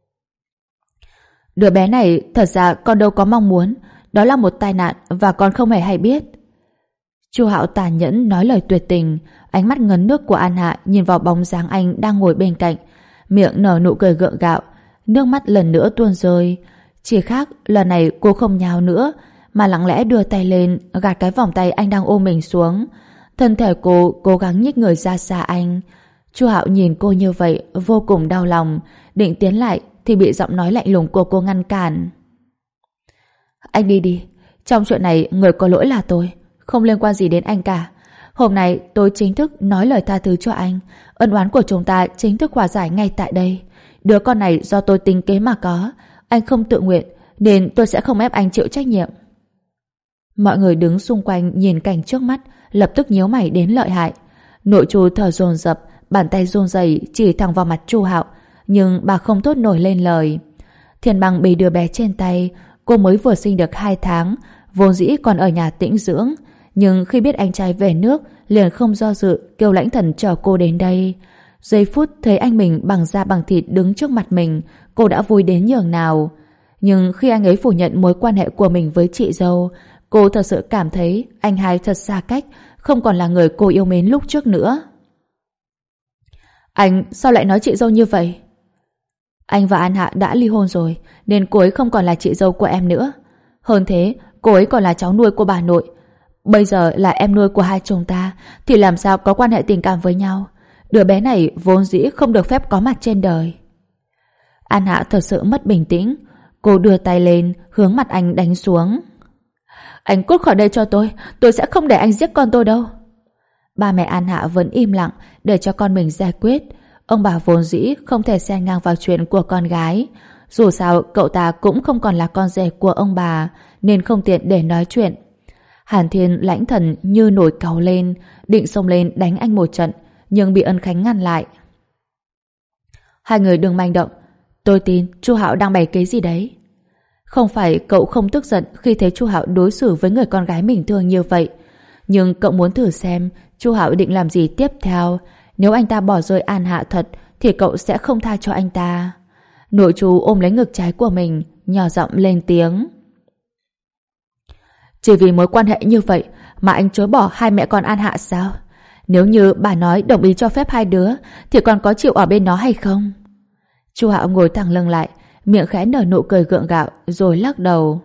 Đứa bé này thật ra con đâu có mong muốn. Đó là một tai nạn và con không hề hay biết. Chu Hạo tàn nhẫn nói lời tuyệt tình. Ánh mắt ngấn nước của An Hạ nhìn vào bóng dáng anh đang ngồi bên cạnh, miệng nở nụ cười gượng gạo, nước mắt lần nữa tuôn rơi. Chỉ khác lần này cô không nhào nữa, mà lặng lẽ đưa tay lên gạt cái vòng tay anh đang ôm mình xuống. Thân thể cô cố gắng nhích người ra xa anh. Chu Hạo nhìn cô như vậy vô cùng đau lòng, định tiến lại thì bị giọng nói lạnh lùng của cô ngăn cản. Anh đi đi, trong chuyện này người có lỗi là tôi, không liên quan gì đến anh cả. Hôm nay tôi chính thức nói lời tha thứ cho anh, ân oán của chúng ta chính thức hòa giải ngay tại đây. Đứa con này do tôi tính kế mà có, anh không tự nguyện nên tôi sẽ không ép anh chịu trách nhiệm. Mọi người đứng xung quanh nhìn cảnh trước mắt lập tức nhíu mày đến lợi hại. Nội Chu thở dồn dập, bàn tay run rẩy chỉ thẳng vào mặt Chu Hạo, nhưng bà không thốt nổi lên lời. Thiền Bằng bế đứa bé trên tay, cô mới vừa sinh được 2 tháng, vốn dĩ còn ở nhà tĩnh dưỡng, nhưng khi biết anh trai về nước liền không do dự kêu Lãnh Thần chở cô đến đây. Giây phút thấy anh mình bằng da bằng thịt đứng trước mặt mình, cô đã vui đến nhường nào. Nhưng khi anh ấy phủ nhận mối quan hệ của mình với chị dâu, cô thật sự cảm thấy anh hai thật xa cách, không còn là người cô yêu mến lúc trước nữa. Anh sao lại nói chị dâu như vậy? Anh và An Hạ đã ly hôn rồi, nên cô ấy không còn là chị dâu của em nữa. Hơn thế, cô ấy còn là cháu nuôi của bà nội. Bây giờ là em nuôi của hai chúng ta, thì làm sao có quan hệ tình cảm với nhau? Đứa bé này vốn dĩ không được phép có mặt trên đời. An Hạ thật sự mất bình tĩnh. Cô đưa tay lên, hướng mặt anh đánh xuống. Anh cút khỏi đây cho tôi sẽ không để anh giết con tôi đâu. Ba mẹ An Hạ vẫn im lặng để cho con mình giải quyết. Ông bà vốn dĩ không thể xen ngang vào chuyện của con gái. Dù sao cậu ta cũng không còn là con rể của ông bà, nên không tiện để nói chuyện. Hàn Thiên Lãnh Thần như nổi cáu lên, định xông lên đánh anh một trận, nhưng bị Ân Khánh ngăn lại. Hai người đừng manh động, tôi tin Chu Hạo đang bày kế gì đấy. Không phải cậu không tức giận khi thấy Chu Hạo đối xử với người con gái mình thương như vậy, nhưng cậu muốn thử xem Chu Hạo định làm gì tiếp theo. Nếu anh ta bỏ rơi An Hạ thật thì cậu sẽ không tha cho anh ta. Nội Chu ôm lấy ngực trái của mình, nhỏ giọng lên tiếng. Chỉ vì mối quan hệ như vậy mà anh chối bỏ hai mẹ con An Hạ sao? Nếu như bà nói đồng ý cho phép hai đứa thì còn có chịu ở bên nó hay không? Chu Hạo ngồi thẳng lưng lại, miệng khẽ nở nụ cười gượng gạo rồi lắc đầu.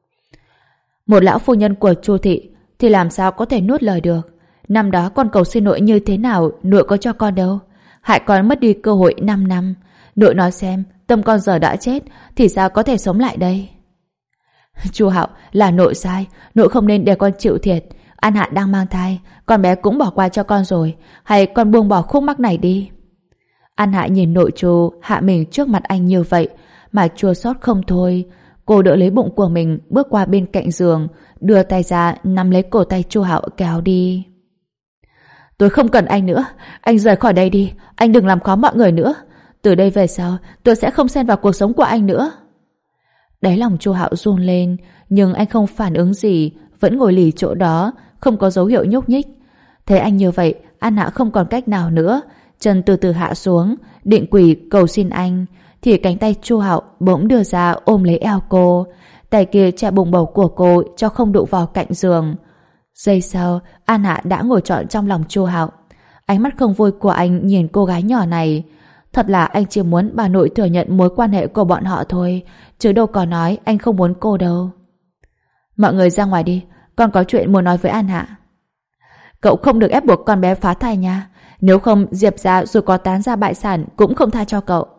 Một lão phu nhân của Chu thị thì làm sao có thể nuốt lời được. Năm đó con cầu xin nội như thế nào, nội có cho con đâu. Hại con mất đi cơ hội 5 năm. Nội nói xem, tâm con giờ đã chết thì sao có thể sống lại đây? Chu Hạo, là nội sai, nội không nên để con chịu thiệt. An Hạ đang mang thai, con bé cũng bỏ qua cho con rồi, hay con buông bỏ khúc mắc này đi. An Hạ nhìn nội Chu hạ mình trước mặt anh như vậy mà chua xót không thôi. Cô đỡ lấy bụng của mình, bước qua bên cạnh giường, đưa tay ra nắm lấy cổ tay Chu Hạo kéo đi. Tôi không cần anh nữa, anh rời khỏi đây đi, anh đừng làm khó mọi người nữa. Từ đây về sau, tôi sẽ không xen vào cuộc sống của anh nữa. Đáy lòng Chu Hạo run lên, nhưng anh không phản ứng gì, vẫn ngồi lì chỗ đó, không có dấu hiệu nhúc nhích. Thấy anh như vậy, An Hạ không còn cách nào nữa, chân từ từ hạ xuống, định quỳ cầu xin anh, thì cánh tay Chu Hạo bỗng đưa ra ôm lấy eo cô, tay kia che bụng bầu của cô cho không đụng vào cạnh giường. Giây sau, An Hạ đã ngồi trọn trong lòng Chu Hạo. Ánh mắt không vui của anh nhìn cô gái nhỏ này. Thật là anh chỉ muốn bà nội thừa nhận mối quan hệ của bọn họ thôi, chứ đâu có nói anh không muốn cô đâu. Mọi người ra ngoài đi, con có chuyện muốn nói với An Hạ. Cậu không được ép buộc con bé phá thai nha, nếu không Diệp gia dù có tán ra bại sản cũng không tha cho cậu.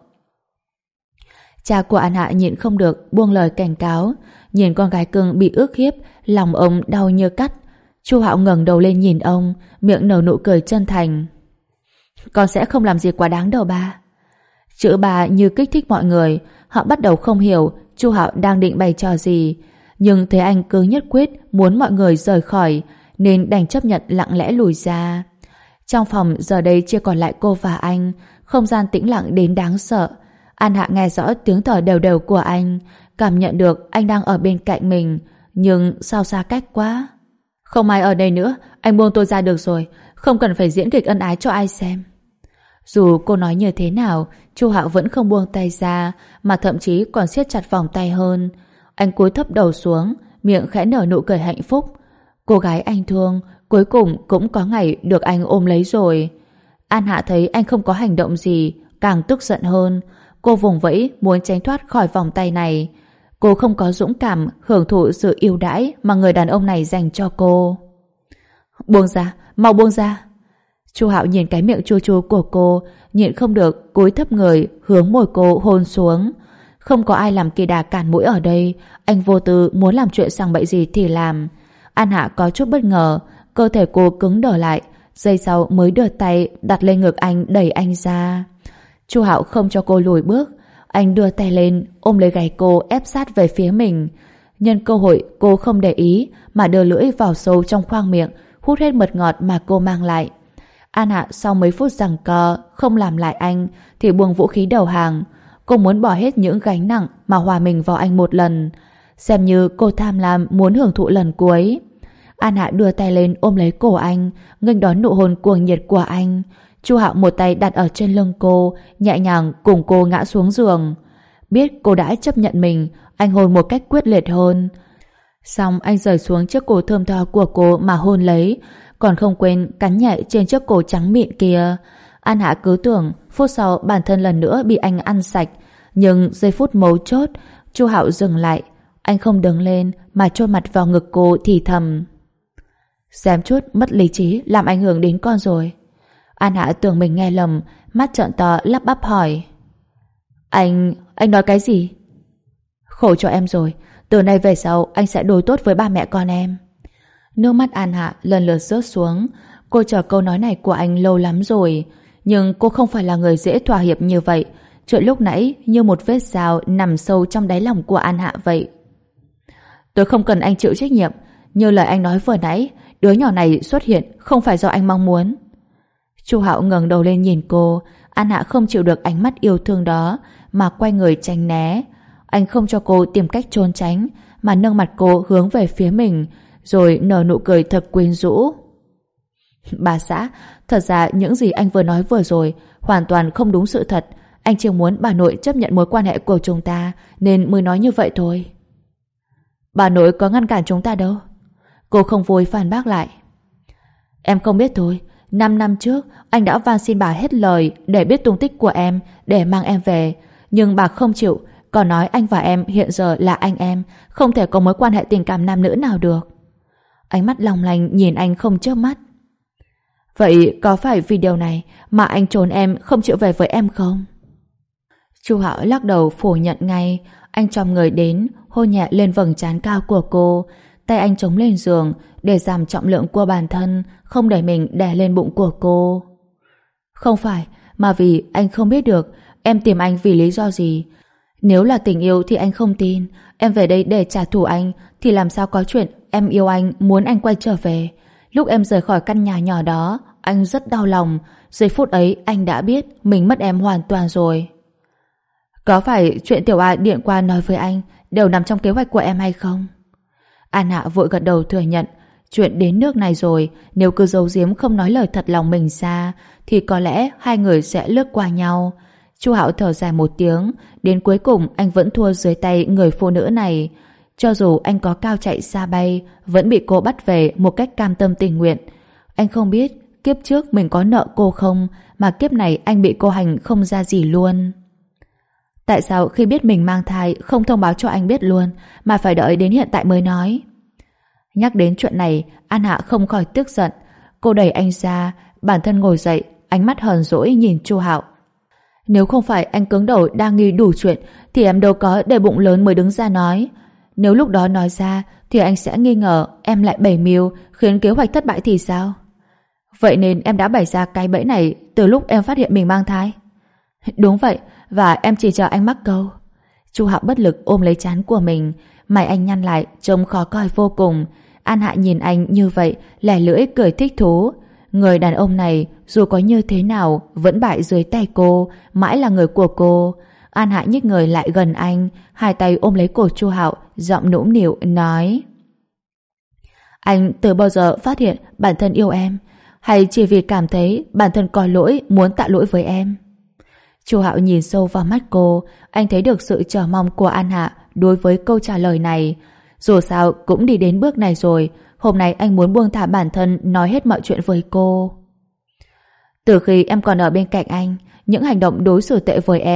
Cha của An Hạ nhịn không được buông lời cảnh cáo, nhìn con gái cưng bị ức hiếp, lòng ông đau như cắt. Chu Hạo ngẩng đầu lên nhìn ông, miệng nở nụ cười chân thành. Con sẽ không làm gì quá đáng đâu ba. Chữ ba như kích thích mọi người, họ bắt đầu không hiểu Chu Hạo đang định bày trò gì, nhưng thấy anh cứ nhất quyết muốn mọi người rời khỏi, nên đành chấp nhận lặng lẽ lùi ra. Trong phòng giờ đây chỉ còn lại cô và anh, không gian tĩnh lặng đến đáng sợ. An Hạ nghe rõ tiếng thở đều đều của anh, cảm nhận được anh đang ở bên cạnh mình, nhưng sao xa cách quá. Không ai ở đây nữa, anh buông tôi ra được rồi, không cần phải diễn kịch ân ái cho ai xem. Dù cô nói như thế nào, Chu Hạo vẫn không buông tay ra, mà thậm chí còn siết chặt vòng tay hơn. Anh cúi thấp đầu xuống, miệng khẽ nở nụ cười hạnh phúc. Cô gái anh thương cuối cùng cũng có ngày được anh ôm lấy rồi. An Hạ thấy anh không có hành động gì, càng tức giận hơn. Cô vùng vẫy muốn tránh thoát khỏi vòng tay này. Cô không có dũng cảm hưởng thụ sự yêu đãi mà người đàn ông này dành cho cô. Buông ra, mau buông ra. Chu Hạo nhìn cái miệng chua chua của cô, nhịn không được cúi thấp người hướng môi cô hôn xuống. Không có ai làm kỳ đà cản mũi ở đây, anh vô tư muốn làm chuyện sằng bậy gì thì làm. An Hạ có chút bất ngờ, cơ thể cô cứng đờ lại, giây sau mới đưa tay đặt lên ngực anh đẩy anh ra. Chu Hạo không cho cô lùi bước, anh đưa tay lên ôm lấy gáy cô ép sát về phía mình. Nhân cơ hội cô không để ý mà đưa lưỡi vào sâu trong khoang miệng, hút hết mật ngọt mà cô mang lại. An Hạ sau mấy phút giằng co không làm lại anh thì buông vũ khí đầu hàng. Cô muốn bỏ hết những gánh nặng mà hòa mình vào anh một lần, xem như cô tham lam muốn hưởng thụ lần cuối. An Hạ đưa tay lên ôm lấy cổ anh, nghênh đón nụ hôn cuồng nhiệt của anh. Chu Hạo một tay đặt ở trên lưng cô, nhẹ nhàng cùng cô ngã xuống giường. Biết cô đã chấp nhận mình, anh hôn một cách quyết liệt hơn. Xong anh rời xuống chiếc cổ thơm tho của cô mà hôn lấy, còn không quên cắn nhẹ trên chiếc cổ trắng mịn kia. An Hạ cứ tưởng phút sau bản thân lần nữa bị anh ăn sạch, nhưng giây phút mấu chốt, Chu Hạo dừng lại. Anh không đứng lên mà chôn mặt vào ngực cô thì thầm: xem chút mất lý trí làm ảnh hưởng đến con rồi. An Hạ tưởng mình nghe lầm, mắt trợn to lắp bắp hỏi: Anh nói cái gì? Khổ cho em rồi, từ nay về sau anh sẽ đối tốt với ba mẹ con em. Nước mắt An Hạ lần lượt rớt xuống. Cô chờ câu nói này của anh lâu lắm rồi, nhưng cô không phải là người dễ thỏa hiệp như vậy. Chuyện lúc nãy như một vết dao nằm sâu trong đáy lòng của An Hạ vậy. Tôi không cần anh chịu trách nhiệm, như lời anh nói vừa nãy, đứa nhỏ này xuất hiện không phải do anh mong muốn. Chu Hạo ngẩng đầu lên nhìn cô. An Hạ không chịu được ánh mắt yêu thương đó mà quay người tránh né. Anh không cho cô tìm cách trốn tránh mà nâng mặt cô hướng về phía mình, rồi nở nụ cười thật quyến rũ. Bà xã, thật ra những gì anh vừa nói vừa rồi hoàn toàn không đúng sự thật. Anh chỉ muốn bà nội chấp nhận mối quan hệ của chúng ta nên mới nói như vậy thôi. Bà nội có ngăn cản chúng ta đâu. Cô không vui phản bác lại. Em không biết thôi, 5 năm trước anh đã van xin bà hết lời để biết tung tích của em, để mang em về, nhưng bà không chịu, còn nói anh và em hiện giờ là anh em, không thể có mối quan hệ tình cảm nam nữ nào được. Ánh mắt long lanh nhìn anh không chớp mắt. Vậy có phải vì điều này mà anh trốn em không chịu về với em không? Chu Hạo lắc đầu phủ nhận ngay. Anh chom người đến hôn nhẹ lên vầng trán cao của cô, tay anh chống lên giường để giảm trọng lượng của bản thân, không để mình đè lên bụng của cô. Không phải, mà vì anh không biết được em tìm anh vì lý do gì. Nếu là tình yêu thì anh không tin. Em về đây để trả thù anh thì làm sao có chuyện em yêu anh, muốn anh quay trở về. Lúc em rời khỏi căn nhà nhỏ đó, anh rất đau lòng. Giây phút ấy anh đã biết mình mất em hoàn toàn rồi. Có phải chuyện Tiểu A điện qua nói với anh đều nằm trong kế hoạch của em hay không? An Hạ vội gật đầu thừa nhận. Chuyện đến nước này rồi, nếu cứ giấu giếm không nói lời thật lòng mình ra thì có lẽ hai người sẽ lướt qua nhau. Chu Hạo thở dài một tiếng. Đến cuối cùng anh vẫn thua dưới tay người phụ nữ này. Cho dù anh có cao chạy xa bay, vẫn bị cô bắt về một cách cam tâm tình nguyện. Anh không biết kiếp trước mình có nợ cô không, mà kiếp này anh bị cô hành không ra gì luôn. Tại sao khi biết mình mang thai không thông báo cho anh biết luôn, mà phải đợi đến hiện tại mới nói? Nhắc đến chuyện này, An Hạ không khỏi tức giận. Cô đẩy anh ra, bản thân ngồi dậy, ánh mắt hờn dỗi nhìn Chu Hạo. Nếu không phải anh cứng đầu đa nghi đủ chuyện thì em đâu có để bụng lớn mới đứng ra nói. Nếu lúc đó nói ra thì anh sẽ nghi ngờ em lại bày mưu khiến kế hoạch thất bại thì sao? Vậy nên em đã bày ra cái bẫy này từ lúc em phát hiện mình mang thai. Đúng vậy, và em chỉ chờ anh mắc câu. Chu Hạo bất lực ôm lấy trán của mình, mày anh nhăn lại trông khó coi vô cùng. An Hạ nhìn anh như vậy lẻ lưỡi cười thích thú. Người đàn ông này dù có như thế nào vẫn bại dưới tay cô, mãi là người của cô. An Hạ nhích người lại gần anh, hai tay ôm lấy cổ Chu Hạo, giọng nũng nịu nói: Anh từ bao giờ phát hiện bản thân yêu em, hay chỉ vì cảm thấy bản thân có lỗi muốn tạ lỗi với em? Chu Hạo nhìn sâu vào mắt cô, anh thấy được sự chờ mong của An Hạ đối với câu trả lời này. Dù sao cũng đi đến bước này rồi, hôm nay anh muốn buông thả bản thân nói hết mọi chuyện với cô. Từ khi em còn ở bên cạnh anh, những hành động đối xử tệ với em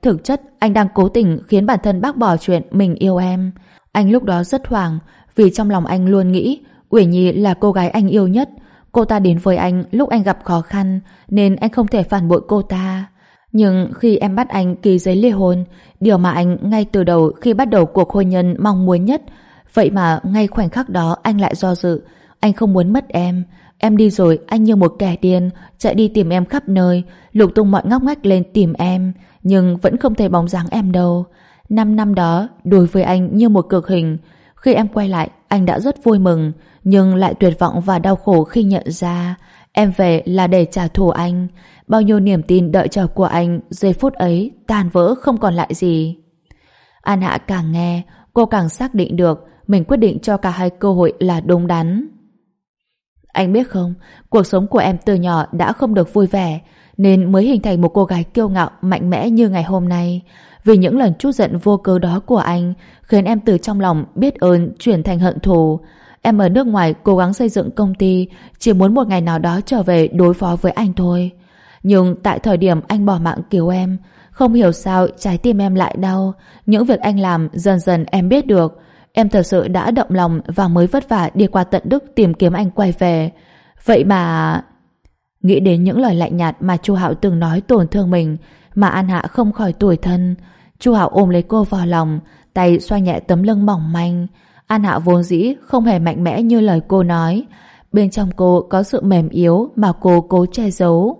thực chất anh đang cố tình khiến bản thân bác bỏ chuyện mình yêu em. Anh lúc đó rất hoảng, vì trong lòng anh luôn nghĩ Uyển Nhi là cô gái anh yêu nhất. Cô ta đến với anh lúc anh gặp khó khăn, nên anh không thể phản bội cô ta. Nhưng khi em bắt anh ký giấy ly hôn, điều mà anh ngay từ đầu khi bắt đầu cuộc hôn nhân mong muốn nhất, vậy mà ngay khoảnh khắc đó anh lại do dự. Anh không muốn mất em. Em đi rồi, anh như một kẻ điên chạy đi tìm em khắp nơi, lục tung mọi ngóc ngách lên tìm em, nhưng vẫn không thấy bóng dáng em đâu. 5 năm đó đối với anh như một cực hình. Khi em quay lại, anh đã rất vui mừng, nhưng lại tuyệt vọng và đau khổ khi nhận ra em về là để trả thù anh. Bao nhiêu niềm tin đợi chờ của anh giây phút ấy tan vỡ không còn lại gì. An Hạ càng nghe, cô càng xác định được mình quyết định cho cả hai cơ hội là đúng đắn. Anh biết không, cuộc sống của em từ nhỏ đã không được vui vẻ, nên mới hình thành một cô gái kiêu ngạo, mạnh mẽ như ngày hôm nay. Vì những lần trút giận vô cớ đó của anh, khiến em từ trong lòng biết ơn chuyển thành hận thù. Em ở nước ngoài cố gắng xây dựng công ty, chỉ muốn một ngày nào đó trở về đối phó với anh thôi. Nhưng tại thời điểm anh bỏ mạng cứu em, không hiểu sao trái tim em lại đau. Những việc anh làm dần dần em biết được. Em thật sự đã động lòng và mới vất vả đi qua tận Đức tìm kiếm anh quay về. Vậy mà... Nghĩ đến những lời lạnh nhạt mà Chu Hạo từng nói tổn thương mình, mà An Hạ không khỏi tủi thân. Chu Hạo ôm lấy cô vào lòng, tay xoa nhẹ tấm lưng mỏng manh. An Hạ vốn dĩ không hề mạnh mẽ như lời cô nói. Bên trong cô có sự mềm yếu mà cô cố che giấu.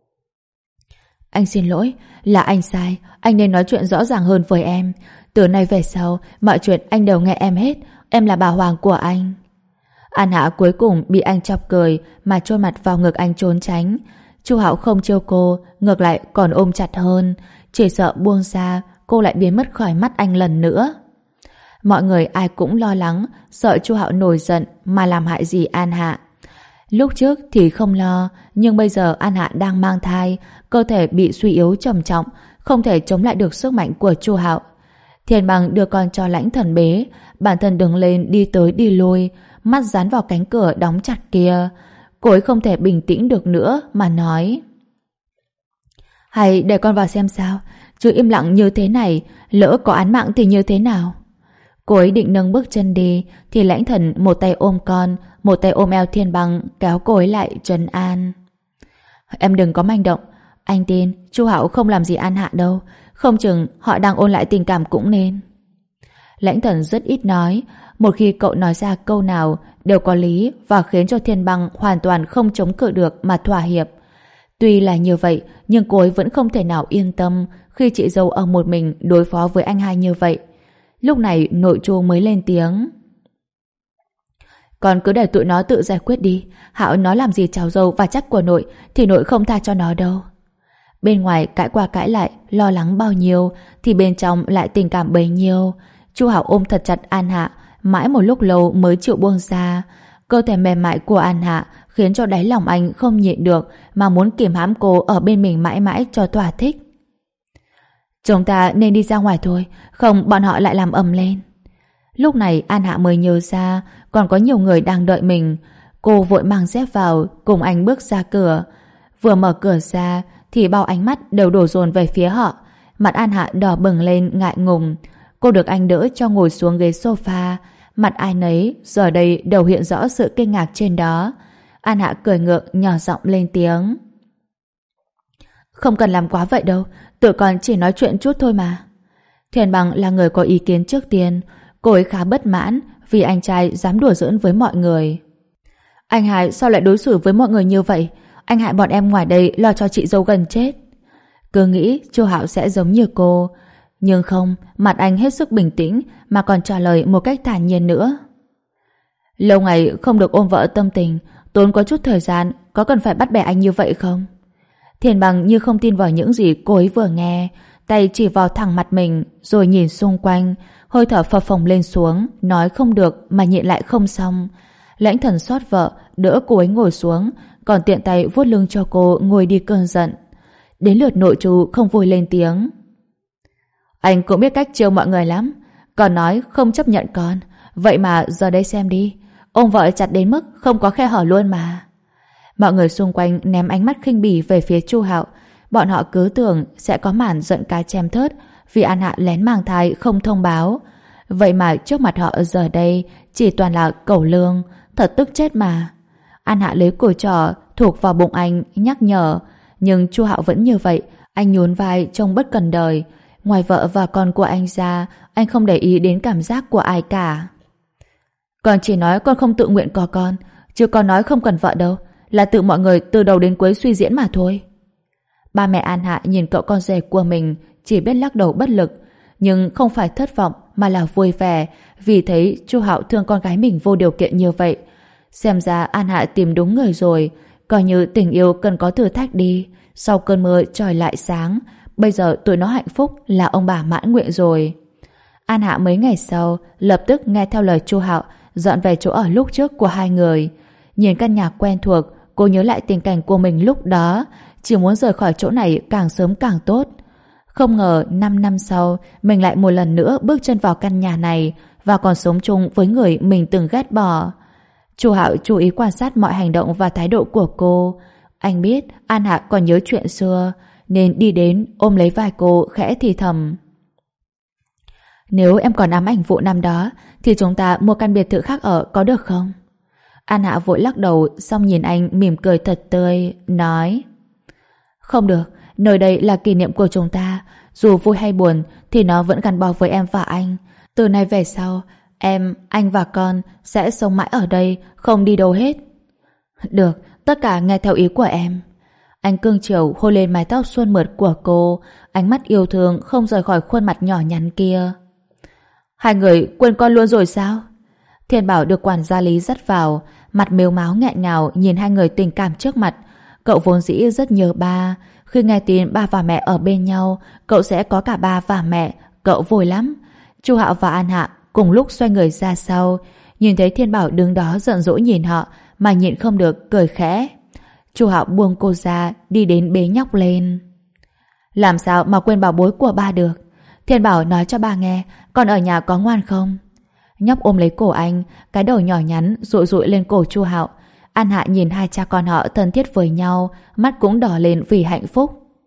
Anh xin lỗi, là anh sai. Anh nên nói chuyện rõ ràng hơn với em. Từ nay về sau, mọi chuyện anh đều nghe em hết. Em là bà Hoàng của anh. An Hạ cuối cùng bị anh chọc cười mà chôn mặt vào ngực anh trốn tránh. Chu Hạo không trêu cô, ngược lại còn ôm chặt hơn, chỉ sợ buông ra cô lại biến mất khỏi mắt anh lần nữa. Mọi người ai cũng lo lắng, sợ Chu Hạo nổi giận mà làm hại gì An Hạ. Lúc trước thì không lo, nhưng bây giờ An Hạ đang mang thai, cơ thể bị suy yếu trầm trọng, không thể chống lại được sức mạnh của Chu Hạo. Thiên Bằng đưa con cho Lãnh Thần bế, bản thân đứng lên đi tới đi lui, mắt dán vào cánh cửa đóng chặt kia. Cô ấy không thể bình tĩnh được nữa mà nói: Hay để con vào xem sao, chứ im lặng như thế này, lỡ có án mạng thì như thế nào? Cô ấy định nâng bước chân đi, thì Lãnh Thần một tay ôm con, một tay ôm eo Thiên Bằng, kéo cô ấy lại trấn an. Em đừng có manh động, anh tin Chu Hạo không làm gì An Hạ đâu, không chừng họ đang ôn lại tình cảm cũng nên. Lãnh Thần rất ít nói, một khi cậu nói ra câu nào đều có lý và khiến cho Thiên Bằng hoàn toàn không chống cự được mà thỏa hiệp. Tuy là như vậy, nhưng cô ấy vẫn không thể nào yên tâm khi chị dâu ở một mình đối phó với anh hai như vậy. Lúc này nội Chu mới lên tiếng: Con cứ để tụi nó tự giải quyết đi. Hạo nó làm gì cháu dâu và chắc của nội thì nội không tha cho nó đâu. Bên ngoài cãi qua cãi lại, lo lắng bao nhiêu thì bên trong lại tình cảm bấy nhiêu. Chu Hạo ôm thật chặt An Hạ, mãi một lúc lâu mới chịu buông ra. Cơ thể mềm mại của An Hạ khiến cho đáy lòng anh không nhịn được mà muốn kìm hãm cô ở bên mình mãi mãi cho thỏa thích. Chúng ta nên đi ra ngoài thôi, không bọn họ lại làm ầm lên. Lúc này An Hạ mới nhớ ra còn có nhiều người đang đợi mình. Cô vội mang dép vào cùng anh bước ra cửa. Vừa mở cửa ra thì bao ánh mắt đều đổ dồn về phía họ. Mặt An Hạ đỏ bừng lên ngại ngùng. Cô được anh đỡ cho ngồi xuống ghế sofa. Mặt ai nấy giờ đây đều hiện rõ sự kinh ngạc trên đó. An Hạ cười ngượng nhỏ giọng lên tiếng: Không cần làm quá vậy đâu, tụi con chỉ nói chuyện chút thôi mà. Thiên Bằng là người có ý kiến trước tiên. Cô ấy khá bất mãn vì anh trai dám đùa giỡn với mọi người. Anh hai sao lại đối xử với mọi người như vậy? Anh hại bọn em ngoài đây lo cho chị dâu gần chết. Cứ nghĩ Chu Hạo sẽ giống như cô, nhưng không, mặt anh hết sức bình tĩnh mà còn trả lời một cách thản nhiên nữa. Lâu ngày không được ôm vợ tâm tình, tốn có chút thời gian, có cần phải bắt bẻ anh như vậy không? Thiên Bằng như không tin vào những gì cô ấy vừa nghe, tay chỉ vào thẳng mặt mình rồi nhìn xung quanh, hơi thở phập phồng lên xuống, nói không được mà nhịn lại không xong. Lãnh Thần xót vợ, đỡ cô ấy ngồi xuống, còn tiện tay vuốt lưng cho cô ngồi đi cơn giận. Đến lượt nội Chu không vui lên tiếng: Anh cũng biết cách chiêu mọi người lắm, còn nói không chấp nhận con, vậy mà giờ đây xem đi, ôm vợ chặt đến mức không có khe hở luôn mà. Mọi người xung quanh ném ánh mắt khinh bỉ về phía Chu Hạo, Bọn họ cứ tưởng sẽ có màn giận cá chém thớt vì An Hạ lén mang thai không thông báo. Vậy mà trước mặt họ giờ đây chỉ toàn là cẩu lương, thật tức chết mà. An Hạ lấy cùi trỏ thuộc vào bụng anh nhắc nhở, nhưng Chu Hạo vẫn như vậy. Anh nhún vai trông bất cần đời. Ngoài vợ và con của anh ra, anh không để ý đến cảm giác của ai cả. Con chỉ nói con không tự nguyện có con, chứ con nói không cần vợ đâu, là tự mọi người từ đầu đến cuối suy diễn mà thôi. Ba mẹ An Hạ nhìn cậu con rể của mình chỉ biết lắc đầu bất lực, nhưng không phải thất vọng mà là vui vẻ vì thấy Chu Hạo thương con gái mình vô điều kiện như vậy. Xem ra An Hạ tìm đúng người rồi, coi như tình yêu cần có thử thách đi. Sau cơn mưa trời lại sáng, bây giờ tụi nó hạnh phúc là ông bà mãn nguyện rồi. An Hạ mấy ngày sau lập tức nghe theo lời Chu Hạo dọn về chỗ ở lúc trước của hai người. Nhìn căn nhà quen thuộc, cô nhớ lại tình cảnh của mình lúc đó, chỉ muốn rời khỏi chỗ này càng sớm càng tốt. Không ngờ 5 năm sau mình lại một lần nữa bước chân vào căn nhà này và còn sống chung với người mình từng ghét bỏ. Chu Hạo chú ý quan sát mọi hành động và thái độ của cô. Anh biết An Hạ còn nhớ chuyện xưa nên đi đến ôm lấy vai cô khẽ thì thầm: Nếu em còn ám ảnh vụ năm đó thì chúng ta mua căn biệt thự khác ở có được không? An Hạ vội lắc đầu, xong nhìn anh mỉm cười thật tươi, nói: Không được, nơi đây là kỷ niệm của chúng ta, dù vui hay buồn thì nó vẫn gắn bó với em và anh. Từ nay về sau, em, anh và con sẽ sống mãi ở đây, không đi đâu hết. Được, tất cả nghe theo ý của em. Anh cương chiều hôn lên mái tóc suôn mượt của cô, ánh mắt yêu thương không rời khỏi khuôn mặt nhỏ nhắn kia. Hai người quên con luôn rồi sao? Thiên Bảo được quản gia Lý dắt vào, mặt mếu máo nghẹn ngào nhìn hai người tình cảm trước mặt. Cậu vốn dĩ rất nhớ ba. Khi nghe tin ba và mẹ ở bên nhau, cậu sẽ có cả ba và mẹ. Cậu vui lắm. Chu Hạo và An Hạ cùng lúc xoay người ra sau, nhìn thấy Thiên Bảo đứng đó giận dỗi nhìn họ mà nhịn không được cười khẽ. Chu Hạo buông cô ra, đi đến bế nhóc lên. Làm sao mà quên bảo bối của ba được? Thiên Bảo nói cho ba nghe, con ở nhà có ngoan không? Nhóc ôm lấy cổ anh, cái đầu nhỏ nhắn dụi dụi lên cổ Chu Hạo. An Hạ nhìn hai cha con họ thân thiết với nhau, mắt cũng đỏ lên vì hạnh phúc.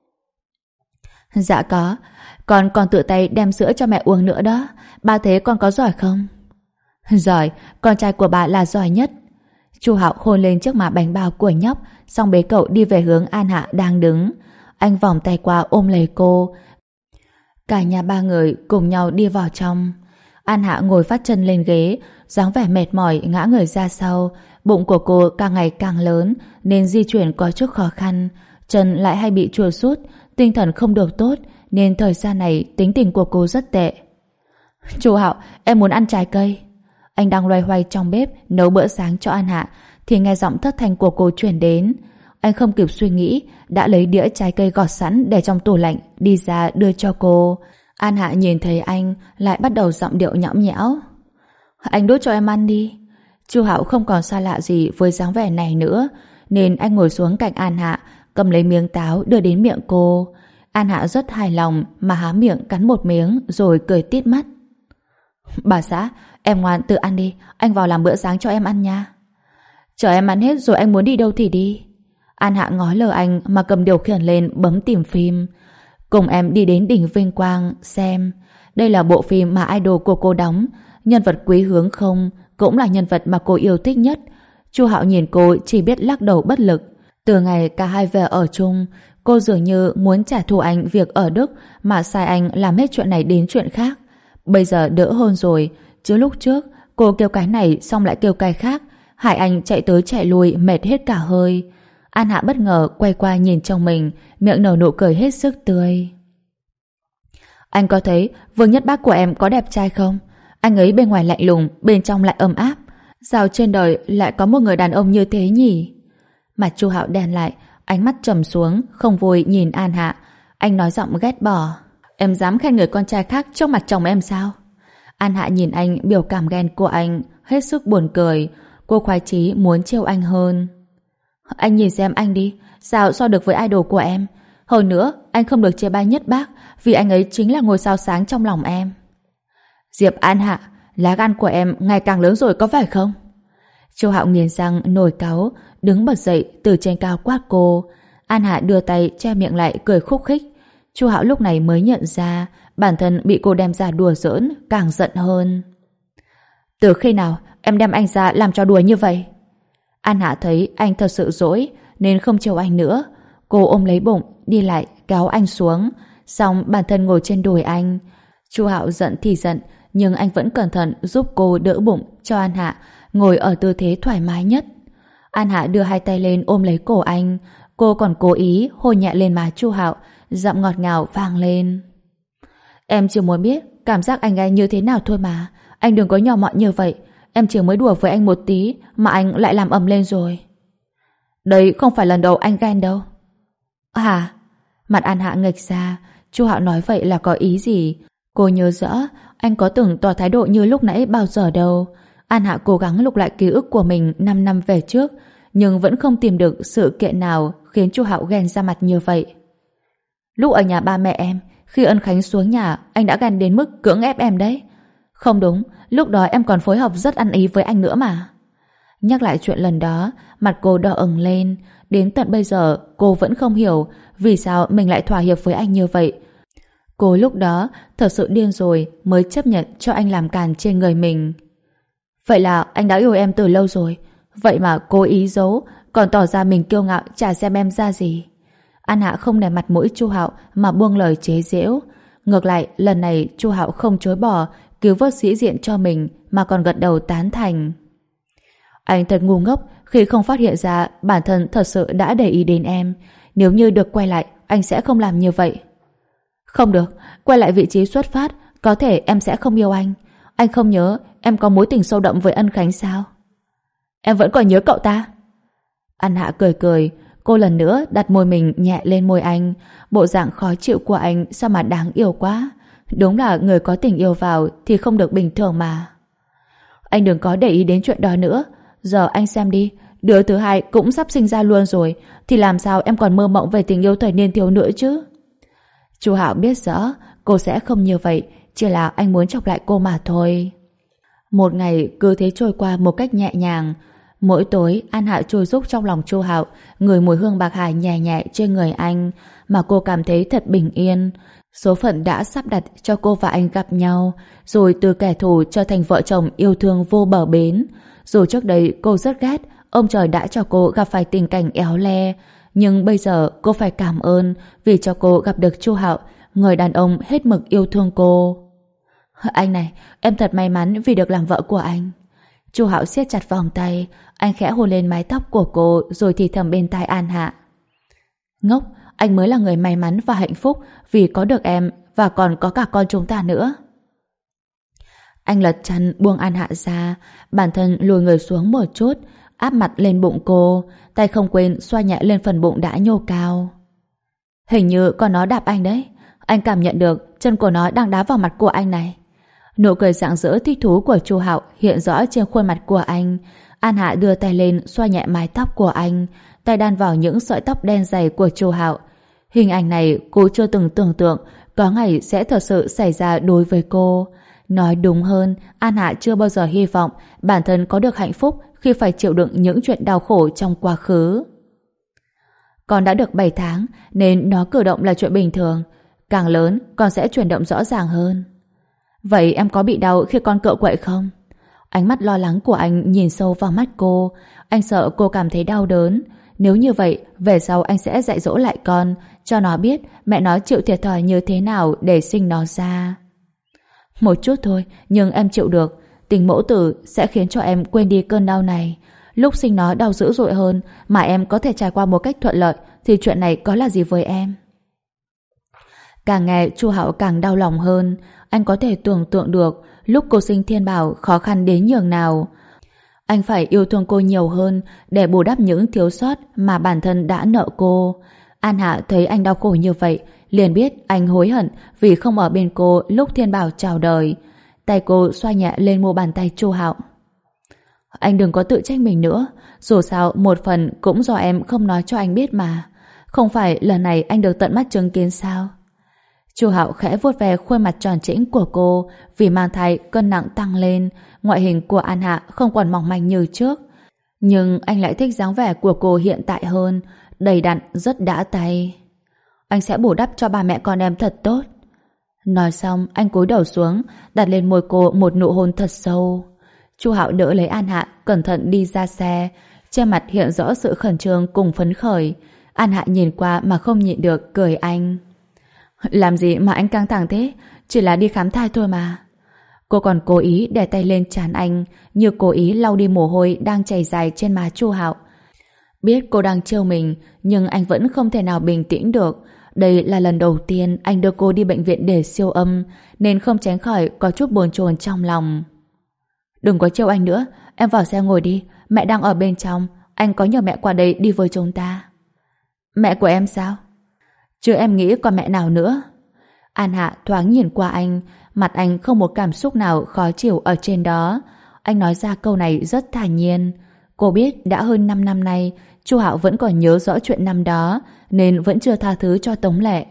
Dạ có, con còn tự tay đem sữa cho mẹ uống nữa đó. Ba thấy con có giỏi không? Giỏi, con trai của bà là giỏi nhất. Chu Hạo hôn lên chiếc má bánh bao của nhóc, xong bế cậu đi về hướng An Hạ đang đứng. Anh vòng tay qua ôm lấy cô. Cả nhà ba người cùng nhau đi vào trong. An Hạ ngồi vắt chân lên ghế, dáng vẻ mệt mỏi ngã người ra sau. Bụng của cô càng ngày càng lớn nên di chuyển có chút khó khăn, chân lại hay bị chua sút, tinh thần không được tốt nên thời gian này tính tình của cô rất tệ. Chu Hạo, em muốn ăn trái cây. Anh đang loay hoay trong bếp nấu bữa sáng cho An Hạ thì nghe giọng thất thanh của cô truyền đến. Anh không kịp suy nghĩ đã lấy đĩa trái cây gọt sẵn để trong tủ lạnh đi ra đưa cho cô. An Hạ nhìn thấy anh lại bắt đầu giọng điệu nhõng nhẽo: Anh đút cho em ăn đi. Chu Hạo không còn xa lạ gì với dáng vẻ này nữa nên anh ngồi xuống cạnh An Hạ, cầm lấy miếng táo đưa đến miệng cô. An Hạ rất hài lòng mà há miệng cắn một miếng rồi cười tít mắt. Bà xã, em ngoan tự ăn đi, anh vào làm bữa sáng cho em ăn nha. Chờ em ăn hết rồi anh muốn đi đâu thì đi. An Hạ ngó lờ anh mà cầm điều khiển lên bấm tìm phim. Cùng em đi đến đỉnh Vinh Quang xem. Đây là bộ phim mà idol của cô đóng. Nhân vật Quý Hướng Không cũng là nhân vật mà cô yêu thích nhất. Chu Hạo nhìn cô chỉ biết lắc đầu bất lực. Từ ngày cả hai về ở chung, cô dường như muốn trả thù anh việc ở Đức mà sai anh làm hết chuyện này đến chuyện khác. Bây giờ đỡ hơn rồi, chứ lúc trước cô kêu cái này xong lại kêu cái khác, hại anh chạy tới chạy lui mệt hết cả hơi. An Hạ bất ngờ quay qua nhìn chồng mình, miệng nở nụ cười hết sức tươi. Anh có thấy Vương Nhất Bác của em có đẹp trai không? Anh ấy bên ngoài lạnh lùng, bên trong lại ấm áp. Sao trên đời lại có một người đàn ông như thế nhỉ? Mặt Chu Hạo đen lại, ánh mắt trầm xuống, không vui nhìn An Hạ. Anh nói giọng ghét bỏ: Em dám khen người con trai khác trước mặt chồng em sao? An Hạ nhìn anh biểu cảm ghen của anh, hết sức buồn cười. Cô khoái chí muốn trêu anh hơn. Anh nhìn xem anh đi, sao so được với idol của em? Hơn nữa, anh không được chê bai Nhất Bác vì anh ấy chính là ngôi sao sáng trong lòng em. Diệp An Hạ, lá gan của em ngày càng lớn rồi có phải không? Chu Hạo nghiến răng nổi cáu, đứng bật dậy từ trên cao quát cô. An Hạ đưa tay che miệng lại cười khúc khích. Chu Hạo lúc này mới nhận ra bản thân bị cô đem ra đùa giỡn, càng giận hơn. Từ khi nào em đem anh ra làm trò đùa như vậy? An Hạ thấy anh thật sự dỗi nên không chiều anh nữa. Cô ôm lấy bụng, đi lại kéo anh xuống, xong bản thân ngồi trên đùi anh. Chu Hạo giận thì giận, nhưng anh vẫn cẩn thận giúp cô đỡ bụng cho An Hạ ngồi ở tư thế thoải mái nhất. An Hạ đưa hai tay lên ôm lấy cổ anh. Cô còn cố ý hôn nhẹ lên má Chu Hạo, giọng ngọt ngào vang lên. Em chỉ muốn biết cảm giác anh gái như thế nào thôi mà. Anh đừng có nhỏ mọn như vậy. Em chỉ mới đùa với anh một tí mà anh lại làm ầm lên rồi. Đây không phải lần đầu anh ghen đâu. Hả? Mặt An Hạ nghệch ra. Chu Hạo nói vậy là có ý gì? Cô nhớ rõ anh có từng tỏ thái độ như lúc nãy bao giờ đâu. An Hạ cố gắng lục lại ký ức của mình 5 năm về trước, nhưng vẫn không tìm được sự kiện nào khiến Chu Hạo ghen ra mặt như vậy. Lúc ở nhà ba mẹ em, khi Ân Khánh xuống nhà, anh đã ghen đến mức cưỡng ép em đấy. Không đúng, lúc đó em còn phối hợp rất ăn ý với anh nữa mà. Nhắc lại chuyện lần đó, mặt cô đỏ ửng lên. Đến tận bây giờ, cô vẫn không hiểu vì sao mình lại thỏa hiệp với anh như vậy. Cô lúc đó thật sự điên rồi mới chấp nhận cho anh làm càn trên người mình. Vậy là anh đã yêu em từ lâu rồi. Vậy mà cố ý giấu, còn tỏ ra mình kiêu ngạo chả xem em ra gì. An Hạ không nể mặt mũi Chu Hạo mà buông lời chế giễu. Ngược lại, lần này Chu Hạo không chối bỏ, cứu vớt sĩ diện cho mình mà còn gật đầu tán thành. Anh thật ngu ngốc khi không phát hiện ra bản thân thật sự đã để ý đến em. Nếu như được quay lại, anh sẽ không làm như vậy. Không được, quay lại vị trí xuất phát, có thể em sẽ không yêu anh. Anh không nhớ em có mối tình sâu đậm với Ân Khánh sao? Em vẫn còn nhớ cậu ta? An Hạ cười cười, cô lần nữa đặt môi mình nhẹ lên môi anh. Bộ dạng khó chịu của anh sao mà đáng yêu quá. Đúng là người có tình yêu vào thì không được bình thường mà. Anh đừng có để ý đến chuyện đó nữa. Giờ anh xem đi, đứa thứ hai cũng sắp sinh ra luôn rồi, thì làm sao em còn mơ mộng về tình yêu thời niên thiếu nữa chứ? Chu Hạo biết rõ cô sẽ không như vậy, chỉ là anh muốn chọc lại cô mà thôi. Một ngày cứ thế trôi qua một cách nhẹ nhàng. Mỗi tối An Hạ chui rúc trong lòng Chu Hạo, ngửi mùi hương bạc hà nhẹ nhẹ trên người anh, mà cô cảm thấy thật bình yên. Số phận đã sắp đặt cho cô và anh gặp nhau, rồi từ kẻ thù trở thành vợ chồng yêu thương vô bờ bến. Dù trước đây cô rất ghét, ông trời đã cho cô gặp phải tình cảnh éo le, nhưng bây giờ cô phải cảm ơn vì cho cô gặp được Chu Hạo, người đàn ông hết mực yêu thương cô. Anh này, em thật may mắn vì được làm vợ của anh. Chu Hạo siết chặt vòng tay, anh khẽ hôn lên mái tóc của cô rồi thì thầm bên tai An Hạ. Ngốc, anh mới là người may mắn và hạnh phúc vì có được em và còn có cả con chúng ta nữa. Anh lật chăn buông An Hạ ra, bản thân lùi người xuống một chút, áp mặt lên bụng cô, tay không quên xoa nhẹ lên phần bụng đã nhô cao. Hình như con nó đạp anh đấy. Anh cảm nhận được chân của nó đang đá vào mặt của anh này. Nụ cười rạng rỡ thích thú của Chu Hạo hiện rõ trên khuôn mặt của anh. An Hạ đưa tay lên xoa nhẹ mái tóc của anh, tay đan vào những sợi tóc đen dày của Chu Hạo. Hình ảnh này cô chưa từng tưởng tượng có ngày sẽ thật sự xảy ra đối với cô. Nói đúng hơn, An Hạ chưa bao giờ hy vọng bản thân có được hạnh phúc khi phải chịu đựng những chuyện đau khổ trong quá khứ. Con đã được 7 tháng nên nó cử động là chuyện bình thường. Càng lớn, con sẽ chuyển động rõ ràng hơn. Vậy em có bị đau khi con cựa quậy không? Ánh mắt lo lắng của anh nhìn sâu vào mắt cô. Anh sợ cô cảm thấy đau đớn. Nếu như vậy, về sau anh sẽ dạy dỗ lại con, cho nó biết mẹ nó chịu thiệt thòi như thế nào để sinh nó ra. Một chút thôi, nhưng em chịu được. Tình mẫu tử sẽ khiến cho em quên đi cơn đau này. Lúc sinh nó đau dữ dội hơn, mà em có thể trải qua một cách thuận lợi, thì chuyện này có là gì với em? Càng nghe Chu Hạo càng đau lòng hơn. Anh có thể tưởng tượng được lúc cô sinh Thiên Bảo khó khăn đến nhường nào. Anh phải yêu thương cô nhiều hơn để bù đắp những thiếu sót mà bản thân đã nợ cô. An Hạ thấy anh đau khổ như vậy, liền biết anh hối hận vì không ở bên cô lúc Thiên Bảo chào đời. Tay cô xoa nhẹ lên mu bàn tay Chu Hạo. Anh đừng có tự trách mình nữa. Dù sao một phần cũng do em không nói cho anh biết mà. Không phải lần này anh được tận mắt chứng kiến sao? Chu Hạo khẽ vuốt ve khuôn mặt tròn trĩnh của cô. Vì mang thai cân nặng tăng lên, ngoại hình của An Hạ không còn mỏng manh như trước. Nhưng anh lại thích dáng vẻ của cô hiện tại hơn. đầy đặn, rất đã tay. Anh sẽ bù đắp cho ba mẹ con em thật tốt. Nói xong, anh cúi đầu xuống, đặt lên môi cô một nụ hôn thật sâu. Chu Hạo đỡ lấy An Hạ, cẩn thận đi ra xe. Trên mặt hiện rõ sự khẩn trương cùng phấn khởi. An Hạ nhìn qua mà không nhịn được, cười anh. Làm gì mà anh căng thẳng thế? Chỉ là đi khám thai thôi mà. Cô còn cố ý đè tay lên trán anh, như cố ý lau đi mồ hôi đang chảy dài trên má Chu Hạo. Biết cô đang trêu mình, nhưng anh vẫn không thể nào bình tĩnh được. Đây là lần đầu tiên anh đưa cô đi bệnh viện để siêu âm, nên không tránh khỏi có chút bồn chồn trong lòng. Đừng có trêu anh nữa, em vào xe ngồi đi, mẹ đang ở bên trong, anh có nhờ mẹ qua đây đi với chúng ta. Mẹ của em sao? Chứ em nghĩ còn mẹ nào nữa? An Hạ thoáng nhìn qua anh, mặt anh không một cảm xúc nào khó chịu ở trên đó. Anh nói ra câu này rất thản nhiên. Cô biết đã hơn 5 năm nay, Chu Hạo vẫn còn nhớ rõ chuyện năm đó, nên vẫn chưa tha thứ cho Tống Lệ.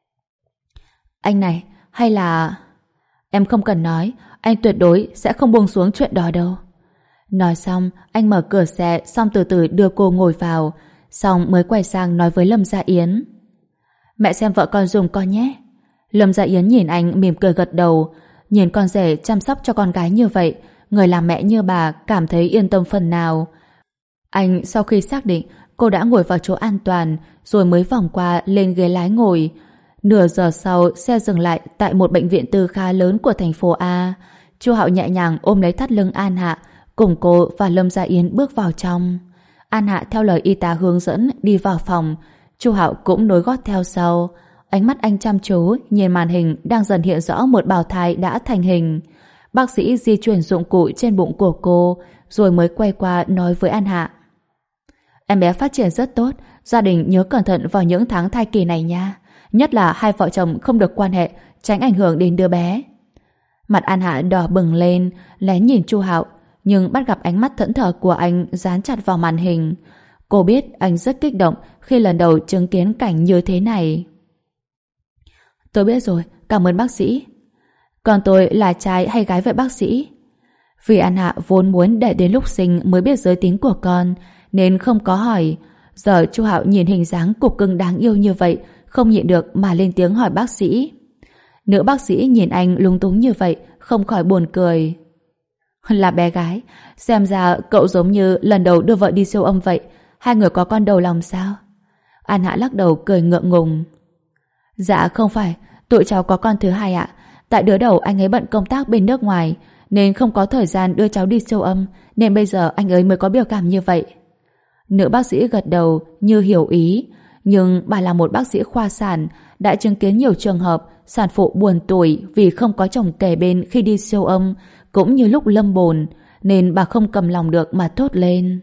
Anh này, hay là... Em không cần nói, anh tuyệt đối sẽ không buông xuống chuyện đó đâu. Nói xong, anh mở cửa xe, xong từ từ đưa cô ngồi vào, xong mới quay sang nói với Lâm Gia Yến. Mẹ xem vợ con dùng con nhé. Lâm Gia Yến nhìn anh mỉm cười gật đầu. Nhìn con rể chăm sóc cho con gái như vậy, người làm mẹ như bà cảm thấy yên tâm phần nào. Anh sau khi xác định cô đã ngồi vào chỗ an toàn, rồi mới vòng qua lên ghế lái ngồi. Nửa giờ sau, xe dừng lại tại một bệnh viện tư khá lớn của thành phố A. Chu Hạo nhẹ nhàng ôm lấy thắt lưng An Hạ, cùng cô và Lâm Gia Yến bước vào trong. An Hạ theo lời y tá hướng dẫn đi vào phòng, Chu Hạo cũng nối gót theo sau. Ánh mắt anh chăm chú nhìn màn hình đang dần hiện rõ một bào thai đã thành hình. Bác sĩ di chuyển dụng cụ trên bụng của cô, rồi mới quay qua nói với An Hạ. Em bé phát triển rất tốt, gia đình nhớ cẩn thận vào những tháng thai kỳ này nha. Nhất là hai vợ chồng không được quan hệ, tránh ảnh hưởng đến đứa bé. Mặt An Hạ đỏ bừng lên, lén nhìn Chu Hạo, nhưng bắt gặp ánh mắt thẫn thờ của anh dán chặt vào màn hình. Cô biết anh rất kích động khi lần đầu chứng kiến cảnh như thế này. Tôi biết rồi, cảm ơn bác sĩ. Còn tôi là trai hay gái vậy bác sĩ? Vì An Hạ vốn muốn để đến lúc sinh mới biết giới tính của con, nên không có hỏi. Giờ Chu Hạo nhìn hình dáng cục cưng đáng yêu như vậy, không nhịn được mà lên tiếng hỏi bác sĩ. Nữ bác sĩ nhìn anh lung túng như vậy, không khỏi buồn cười. Là bé gái, xem ra cậu giống như lần đầu đưa vợ đi siêu âm vậy. Hai người có con đầu lòng sao? An Hạ lắc đầu cười ngượng ngùng. Dạ không phải, tụi cháu có con thứ hai ạ. Tại đứa đầu anh ấy bận công tác bên nước ngoài, nên không có thời gian đưa cháu đi siêu âm, nên bây giờ anh ấy mới có biểu cảm như vậy. Nữ bác sĩ gật đầu như hiểu ý, nhưng bà là một bác sĩ khoa sản, đã chứng kiến nhiều trường hợp sản phụ buồn tủi vì không có chồng kề bên khi đi siêu âm, cũng như lúc lâm bồn, nên bà không cầm lòng được mà thốt lên.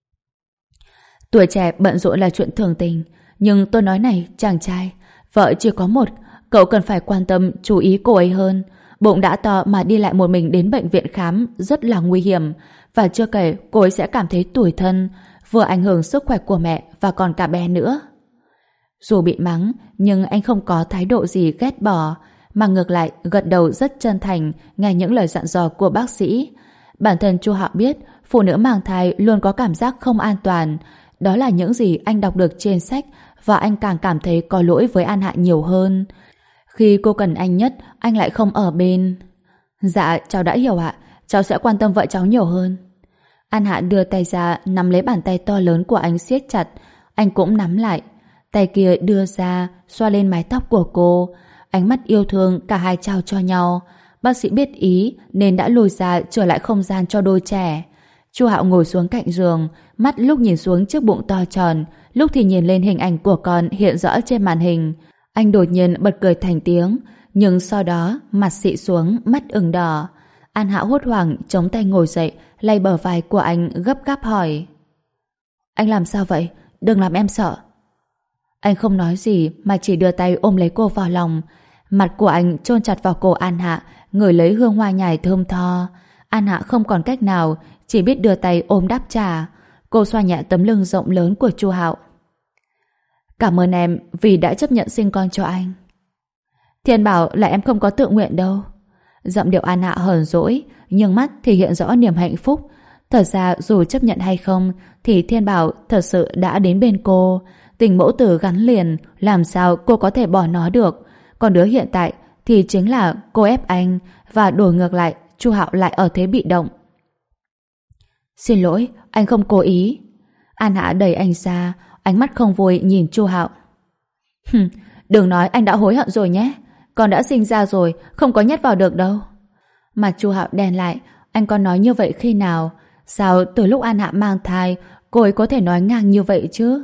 Tuổi trẻ bận rộn là chuyện thường tình, nhưng tôi nói này, chàng trai, vợ chỉ có một, cậu cần phải quan tâm, chú ý cô ấy hơn. Bụng đã to mà đi lại một mình đến bệnh viện khám rất là nguy hiểm, và chưa kể cô ấy sẽ cảm thấy tủi thân, vừa ảnh hưởng sức khỏe của mẹ và còn cả bé nữa. Dù bị mắng, nhưng anh không có thái độ gì ghét bỏ, mà ngược lại gật đầu rất chân thành nghe những lời dặn dò của bác sĩ. Bản thân Chu Hạo biết phụ nữ mang thai luôn có cảm giác không an toàn. Đó là những gì anh đọc được trên sách, và anh càng cảm thấy có lỗi với An Hạ nhiều hơn. Khi cô cần anh nhất, anh lại không ở bên. Dạ, cháu đã hiểu ạ. Cháu sẽ quan tâm vợ cháu nhiều hơn. An Hạ đưa tay ra, nắm lấy bàn tay to lớn của anh siết chặt. Anh cũng nắm lại. Tay kia đưa ra, xoa lên mái tóc của cô. Ánh mắt yêu thương cả hai trao cho nhau. Bác sĩ biết ý nên đã lùi ra trở lại không gian cho đôi trẻ. Chu Hạo ngồi xuống cạnh giường, mắt lúc nhìn xuống chiếc bụng to tròn, lúc thì nhìn lên hình ảnh của con hiện rõ trên màn hình. Anh đột nhiên bật cười thành tiếng, nhưng sau đó mặt xị xuống, mắt ửng đỏ. An Hạ hốt hoảng chống tay ngồi dậy, lay bờ vai của anh gấp gáp hỏi. Anh làm sao vậy? Đừng làm em sợ. Anh không nói gì mà chỉ đưa tay ôm lấy cô vào lòng. Mặt của anh chôn chặt vào cổ An Hạ, ngửi lấy hương hoa nhài thơm tho. An Hạ không còn cách nào, chỉ biết đưa tay ôm đáp trả. Cô xoa nhẹ tấm lưng rộng lớn của Chu Hạo. Cảm ơn em vì đã chấp nhận sinh con cho anh. Thiên bảo là em không có tự nguyện đâu. Giọng điệu An Hạ hờn dỗi, nhưng mắt thì hiện rõ niềm hạnh phúc. Thật ra dù chấp nhận hay không thì Thiên Bảo thật sự đã đến bên cô. Tình mẫu tử gắn liền, làm sao cô có thể bỏ nó được. Còn đứa hiện tại thì chính là cô ép anh, và đổi ngược lại, Chu Hạo lại ở thế bị động. Xin lỗi, anh không cố ý. An Hạ đẩy anh ra, ánh mắt không vui nhìn Chu Hạo. Đừng nói anh đã hối hận rồi nhé. Con đã sinh ra rồi, không có nhét vào được đâu. Mặt Chu Hạo đen lại, anh có nói như vậy khi nào? Sao từ lúc An Hạ mang thai, cô ấy có thể nói ngang như vậy chứ?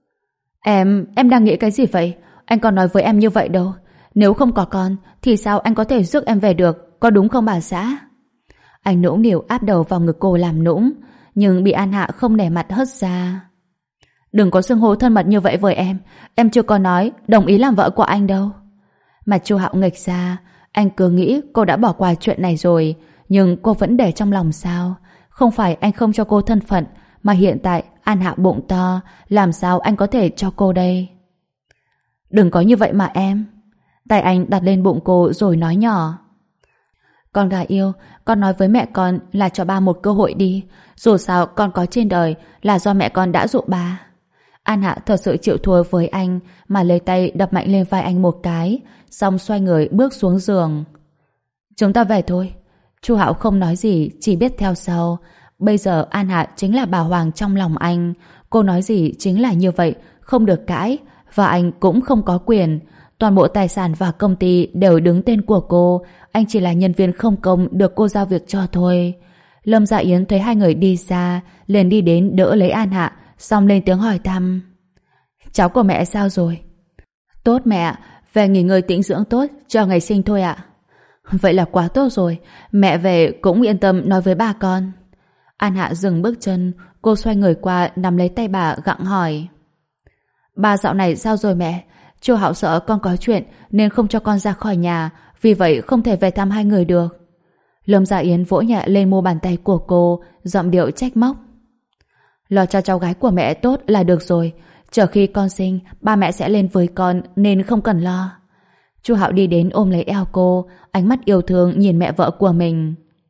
Em đang nghĩ cái gì vậy? Anh còn nói với em như vậy đâu. Nếu không có con, thì sao anh có thể rước em về được, có đúng không bà xã? Anh nũng nịu áp đầu vào ngực cô làm nũng, nhưng bị An Hạ không nể mặt hất ra. Đừng có xưng hô thân mật như vậy với em chưa có nói đồng ý làm vợ của anh đâu. Mặt Chu Hạo nghệch ra, anh cứ nghĩ cô đã bỏ qua chuyện này rồi, nhưng cô vẫn để trong lòng sao? Không phải anh không cho cô thân phận, mà hiện tại An Hạ bụng to, làm sao anh có thể cho cô đây? Đừng có như vậy mà em. Tay anh đặt lên bụng cô rồi nói nhỏ. Con gà yêu, con nói với mẹ con là cho ba một cơ hội đi. Dù sao con có trên đời là do mẹ con đã dụ ba. An Hạ thật sự chịu thua với anh, mà lấy tay đập mạnh lên vai anh một cái, xong xoay người bước xuống giường. Chúng ta về thôi. Chu Hạo không nói gì, chỉ biết theo sau. Bây giờ An Hạ chính là bà hoàng trong lòng anh. Cô nói gì chính là như vậy, không được cãi, và anh cũng không có quyền. Toàn bộ tài sản và công ty đều đứng tên của cô, anh chỉ là nhân viên không công được cô giao việc cho thôi. Lâm Dạ Yến thấy hai người đi xa, liền đi đến đỡ lấy An Hạ, xong lên tiếng hỏi thăm. Cháu của mẹ sao rồi? Tốt mẹ ạ, về nghỉ ngơi tĩnh dưỡng tốt, cho ngày sinh thôi ạ. Vậy là quá tốt rồi, mẹ về cũng yên tâm nói với ba con. An Hạ dừng bước chân, cô xoay người qua nắm lấy tay bà gặng hỏi. Ba dạo này sao rồi mẹ? Chu Hạo sợ con có chuyện nên không cho con ra khỏi nhà, vì vậy không thể về thăm hai người được. Lâm Dạ Yến vỗ nhẹ lên mu bàn tay của cô, giọng điệu trách móc. Lo cho cháu gái của mẹ tốt là được rồi, chờ khi con sinh, ba mẹ sẽ lên với con nên không cần lo. Chu Hạo đi đến ôm lấy eo cô, ánh mắt yêu thương nhìn mẹ vợ của mình.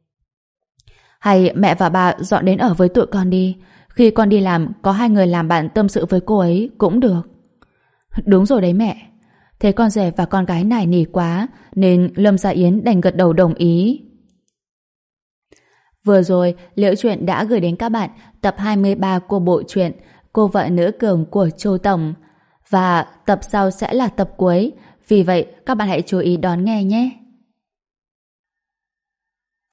Hay mẹ và ba dọn đến ở với tụi con đi, khi con đi làm có hai người làm bạn tâm sự với cô ấy cũng được. Đúng rồi đấy mẹ. Thế con rể và con gái nài nỉ quá nên Lâm Gia Yến đành gật đầu đồng ý. Vừa rồi Liễu Chuyện đã gửi đến các bạn tập 23 của bộ truyện Cô vợ nữ cường của Châu Tổng, và tập sau sẽ là tập cuối, vì vậy các bạn hãy chú ý đón nghe nhé.